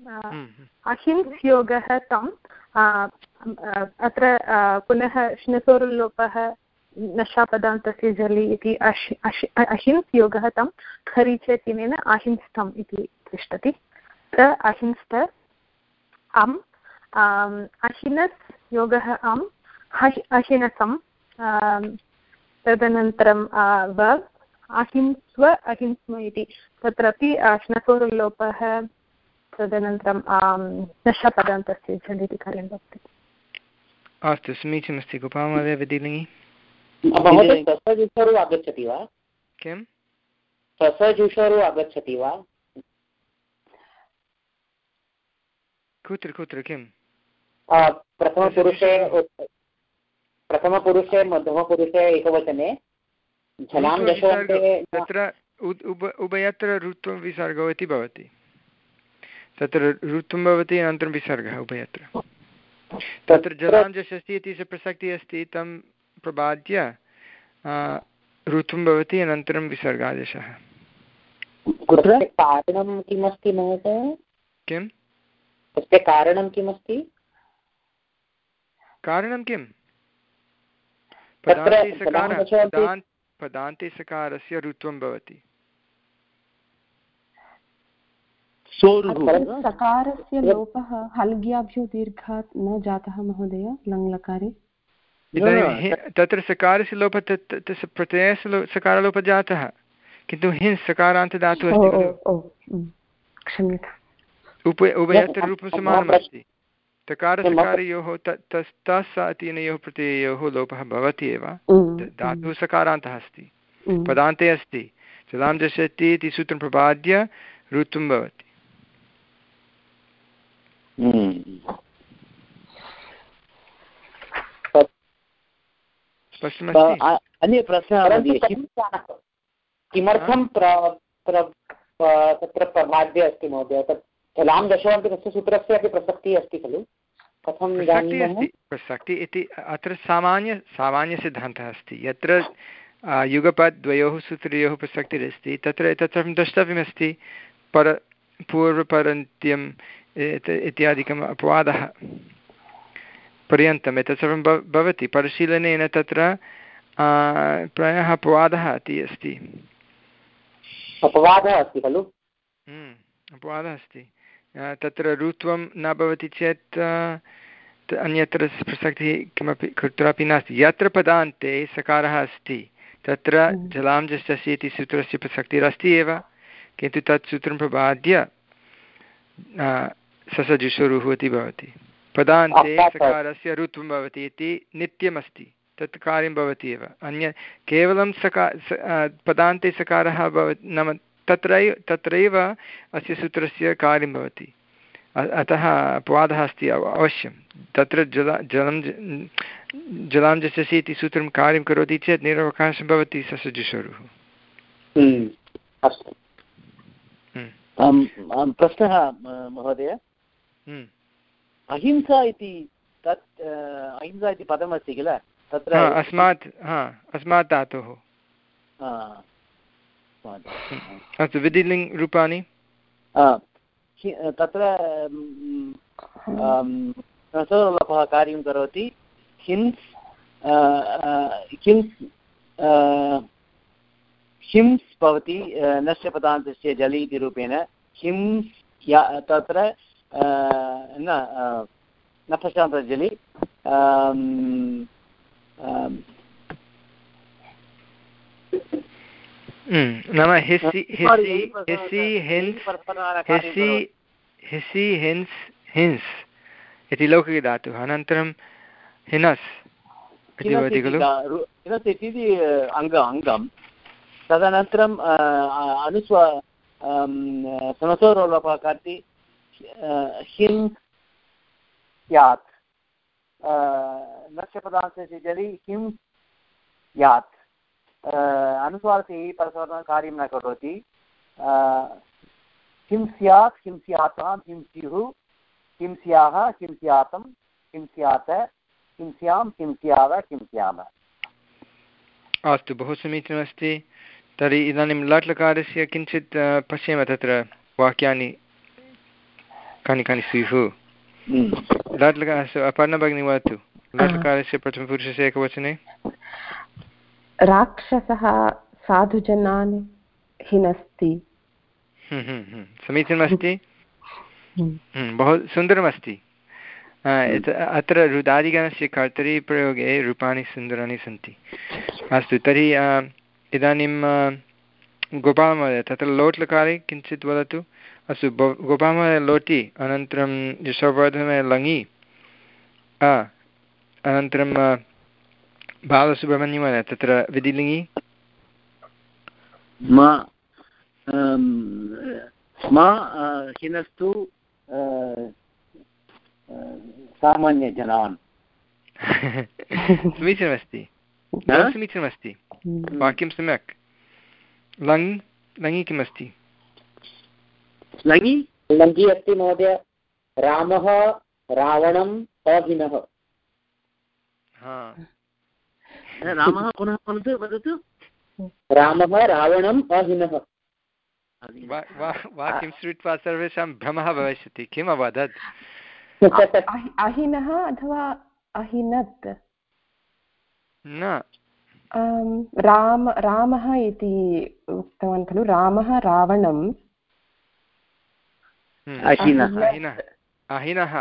अहिंस् योगः तं अत्र पुनः श्नसोरुलोपः नशापदान्तस्य जलि इति अश् अश् अहिंस् योगः तं खरीचेतिनेन अहिंस्थम् इति तिष्ठति त अहिंस्त अम् अहिनस् योगः अम् अहिनसं तदनन्तरं व अहिंस्व अहिंस्म इति तत्रापि श्नसोरुलोपः तदनन्तरं नशपदान्तस्य झल् इति कार्यं भवति।
अस्तु समीचीनमस्ति। गोपालमहोदय विधिलिङ्गि
ससजुषरु आगच्छति वा?
किं
ससजुषरु आगच्छति वा?
कुत्र कुत्र किं
प्रथमपुरुषे प्रथमपुरुषे मध्यमपुरुषे एकवचने झलां दशवन्ते
तत्र उभयत्र ऋत्वं विसर्गो इति भवति। तत्र ऋत्वं भवति अनन्तरं विसर्गः उभयत्र। तत्र जलां जषति इति प्रसक्तिः अस्ति तं प्रबाद्य ऋत्वं भवति अनन्तरं विसर्गादेशः।
कारणं किमस्ति महोदय?
किम्
तस्य कारणं किमस्ति?
कारणं किम्? पदान्ते सकार पदान्ते सकारस्य ऋत्वं भवति।
सकारस्य लोपः हल्ग्याभ्यो दीर्घात् न जातः महोदय लङ्लकारे।
इदानीं तत्र सकारस्य लोपः तस्य प्रत्ययस्य लो सकारलोपः जातः किन्तु हिंस् सकारान्तदातुः अस्ति खलु।
क्षम्यताम्।
उप उभयत्र रूपं समानमस्ति। तकारसकारयोः तस् इत्यनयोः प्रत्यययोः लोपः भवति एव। धातुः सकारान्तः अस्ति पदान्ते अस्ति। जलां जषति इति सूत्रं प्रपाद्य ऋत्वं भवति।
अन्य प्रश्नः
किमर्थं तत्र प्रबाद्य अस्ति महोदय? तत् जलां दशवन्ति तस्य सूत्रस्य अपि प्रसक्तिः अस्ति खलु? कथं
प्रसक्तिः अस्ति? प्रसक्तिः इति अत्र सामान्य सामान्यसिद्धान्तः अस्ति। यत्र युगपद्द्वयोः सूत्रयोः प्रसक्तिरस्ति तत्र तत्र द्रष्टव्यमस्ति पर पूर्वपरन्त्यम् इत्यादिकम् अपवादः पर्यन्तम् एतत् सर्वं भवति। परिशीलनेन तत्र प्रायः अपवादः इति अस्ति।
अपवादः अस्ति खलु?
अपवादः अस्ति। तत्र ऋत्वं न भवति चेत् अन्यत्र प्रसक्तिः किमपि कुत्रापि नास्ति। यत्र पदान्ते सकारः अस्ति तत्र जलां जषसि इति सूत्रस्य प्रसक्तिरस्ति एव किन्तु तत् सूत्रं प्रबाद्य ससजुषुरुः इति भवति। पदान्ते सकारस्य ऋत्वं भवति इति नित्यमस्ति। तत् कार्यं भवति एव। अन्य केवलं सका पदान्ते सकारः भवति नाम तत्रैव तत्रैव अस्य सूत्रस्य कार्यं भवति। अतः अपवादः अस्ति अवश्यं। तत्र जला जलं जलां जषसि इति सूत्रं कार्यं करोति चेत् निरवकाशं भवति ससजुषुरुः।
प्रश्नः महोदय, अहिंसा इति तत् अहिंसा इति पदमस्ति किल तत्र
अस्मात् अस्मात् धातोः। अस्तु विधिलिङ्ग् रूपाणि
तत्र रसोलोपः कार्यं करोति। हिंस् हिंस् हिंस् भवति नश्यपदान्तस्य जलि इति रूपेण। हिंस् या तत्र न नपशान्तजलि
नाम हिसि हिसि हिसि हिंस् हिसि हिसि हिंस् हिंस् इति लौकिकधातुः। अनन्तरं हिनस् इति भवति खलु।
हिनस् इति अङ्ग अङ्गं तदनन्तरम् अनुस्व समसोरोलोपः कर्ति हिं स्यात् नश्यपदान्तस्य जलि हिं स्यात् अनुस्वारस्य परस्परं कार्यं न करोति। किं स्यात् किं स्यातां किं स्युः किं स्याः किं स्यातं किं स्यात् किं स्यां किं स्याव किं स्याम।
अस्तु बहु समीचीनमस्ति। तर्हि इदानीं लट् लकारस्य किञ्चित् पश्येम तत्र वाक्यानि कानि कानि स्युः लट् लकारस्य अपर्णा भगिनी वदतु लट् लकारस्य प्रथमपुरुषस्य एकवचने
राक्षसः साधुजनान् हिनस्ति।
समीचीनमस्ति, बहु सुन्दरमस्ति। अत्र रुदादिगणस्य कर्तरि प्रयोगे रूपाणि सुन्दराणि सन्ति। अस्तु, तर्हि इदानीं गोपालमहोदय तत्र लोट् लकारे किञ्चित् वदतु। अस्तु, गोपालमहोदय लोटि, अनन्तरं यशोवर्धने लङि, अनन्तरं बालसुब्रह्मण्यमहोदय तत्र विधिलिङि
हिनस्तु सामान्यजनान्।
समीचीनमस्ति, बहु समीचीनमस्ति, वाक्यं सम्यक्। लङ् लङि किमस्ति?
लङि लङि अस्ति महोदय रामः रावणम् अहिनः।
रामः पुनः वदतु।
रामः रावणम् अहिनः।
वाक्यं श्रुत्वा सर्वेषां भ्रमः भविष्यति, किम् अवदत्?
अहिनः अथवा अहिनत्?
न,
राम रामः इति उक्तवान् खलु, रामः रावणम्
अहिनः।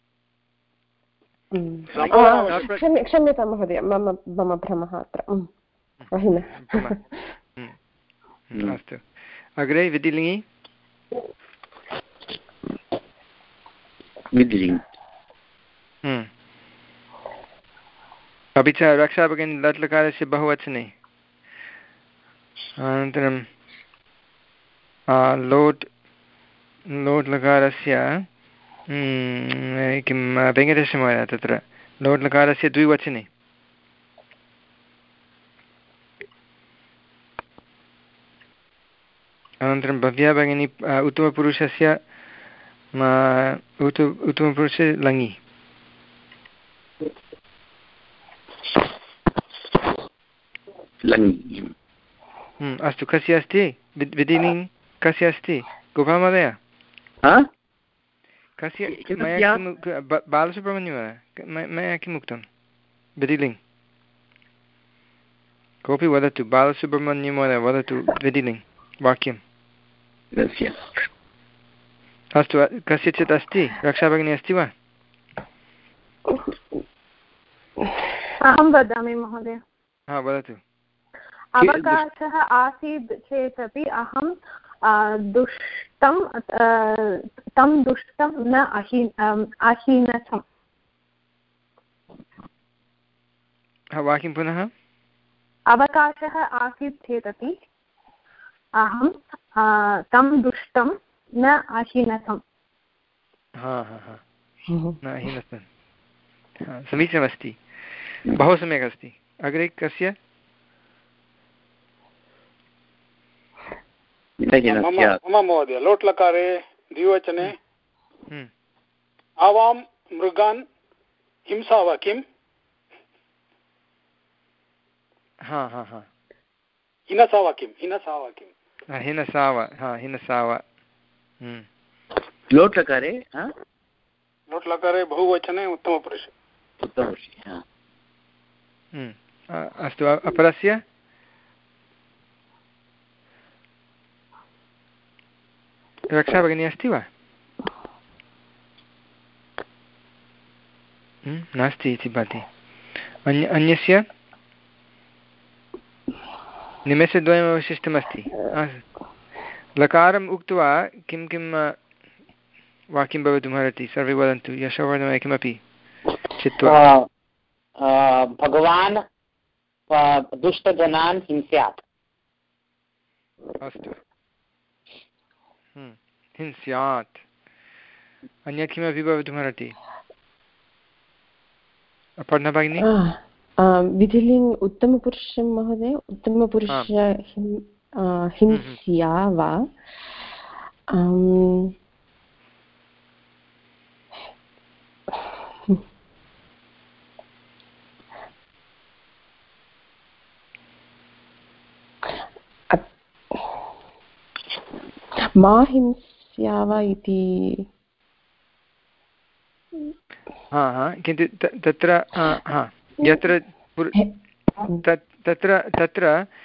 क्षम्यतां महोदय, मम मम भ्रमः अत्र। अहिनः।
अस्तु, अग्रे विधिलिङि
विधिलिङ्।
अपि च रक्षा भगिनी लट् लकारस्य बहुवचने, अनन्तरं लोट् लोट् लकारस्य किं वेङ्कटेशमहोदय तत्र लोट् लकारस्य द्विवचने अनन्तरं भव्या भगिनी उत्तमपुरुषस्य उत्तमपुरुषे लङि। अस्तु, कस्य अस्ति विधिलिङ्? कस्य अस्ति गोपालमहोदय? कस्य? बालसुब्रह्मण्यमहोदय, मया किम् उक्तं? विधिलिङ् कोऽपि वदतु, बालसुब्रह्मण्यमहोदय वदतु विधिलिङ् वाक्यम्। अस्तु, कस्यचित् अस्ति? रक्षाभगिनी अस्ति वा?
अहं वदामि महोदय।
हा, वदतु।
अवकाशः आसीत् चेदपि अहं दुष्टं तं दुष्टं न अहि अहिनथम्।
वाक्यं पुनः।
अवकाशः आसीत् चेदपि अहं तं दुष्टं न अहिनथम्।
हा हा हा न अहिनथम्। समीचीनमस्ति, बहु सम्यक् अस्ति। अग्रे कस्य?
मम महोदय लोट् लकारे द्विवचने आवां मृगान् हिंसा वा किम्?
हा हा हा
हिनसा वा किम्? हिनसा वा किम्?
हिनसा वा, हा हिनसा वा।
लोट् लकारे
लोट् लकारे बहुवचने उत्तमपुरुषे।
उत्तमपुरुषे।
अस्तु, अपरस्य? रक्षा भगिनी अस्ति वा? नास्ति इति भाति। अन्य अन्यस्य निमेषद्वयम् अवशिष्टमस्ति। लकारम् उक्त्वा किं किं वाक्यं भवितुमर्हति? सर्वे वदन्तु, यशोवर्धने किमपि चित्वा।
भगवान् दुष्टजनान् हिंस्यात्।
अस्तु, हिंस्यात्। अन्यत् किमपि भवितुमर्हति? अपर्णा भगिनी?
विधिलिङ् उत्तमपुरुषं महोदय, उत्तमपुरुष हिंस्या वा? मा हिंस्या वा इति
हा हा किन्तु तत्र हा यत्र तत्र तत्र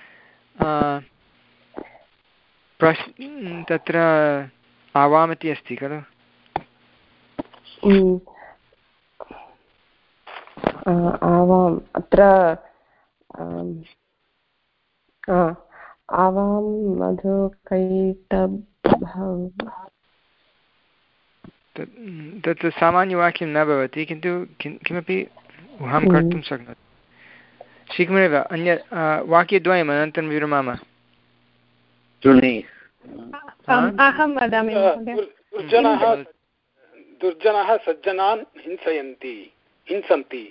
प्रश् तत्र आवाम् इति अस्ति खलु
आवाम् अत्र आवां मधुकैटभम्
तत् सामान्यवाक्यं न भवति किन्तु किमपि ऊहां कर्तुं शक्नोति शीघ्रमेव अन्य वाक्यद्वयम् अनन्तरं विरमामः
अहं वदामि
दुर्जनाः सज्जनान् हिंसयन्ति हिंसन्ति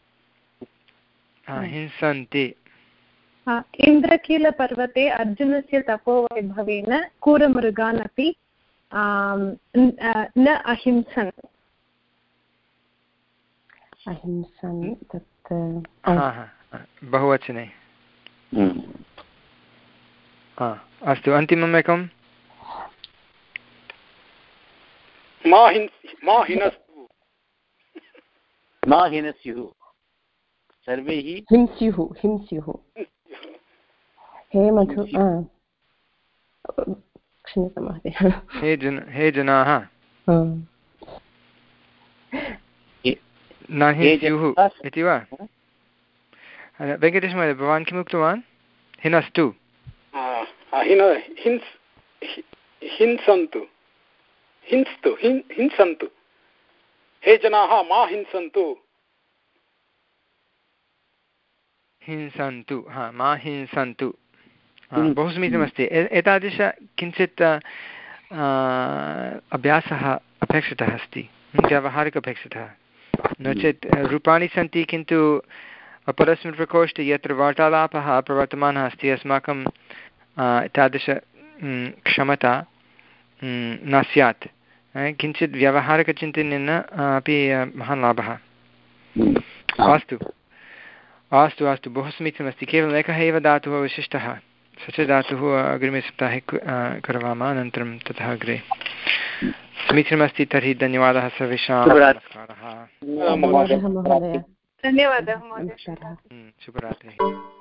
हिंसन्ति
इन्द्रकीलपर्वते अर्जुनस्य तपोवैभवेन क्रूरमृगान् अपि न अहिंसन्
अहिंसन् तत्
बहुवचने अस्तु अन्तिमम् एकं
मा हिनस्तु
मा हिनस्युः सर्वैः
हिंस्युः हिंस्युः हे मधु क्षम्यतां महोदय
हे जन हे जनाः न हिंस्युः इति वा वेङ्कटेशमहोदय भवान् किम् उक्तवान् हिनस्तु
हिंसन्तु हिंस्तु हिंसन्तु हे जनाः मा हिंसन्तु
हिंसन्तु हा मा हिंसन्तु बहु समीचीनमस्ति एतादृश किञ्चित् अभ्यासः अपेक्षितः अस्ति व्यावहारिक अपेक्षितः नो चेत् रूपाणि सन्ति किन्तु अपरस्मिन् प्रकोष्ठे यत्र वार्तालापः प्रवर्तमानः अस्ति अस्माकं तादृश क्षमता न स्यात् किञ्चित् व्यावहारिकचिन्तनेन अपि महान् लाभः अस्तु अस्तु अस्तु बहु समीचीनमस्ति केवलम् एकः एव धातुः विशिष्टः स च धातुः अग्रिमे सप्ताहे करवामः अनन्तरं ततः अग्रे समीचीनमस्ति तर्हि धन्यवादः सर्वेषां नमस्कारः
धन्यवादः महोदय
शुभरात्रिः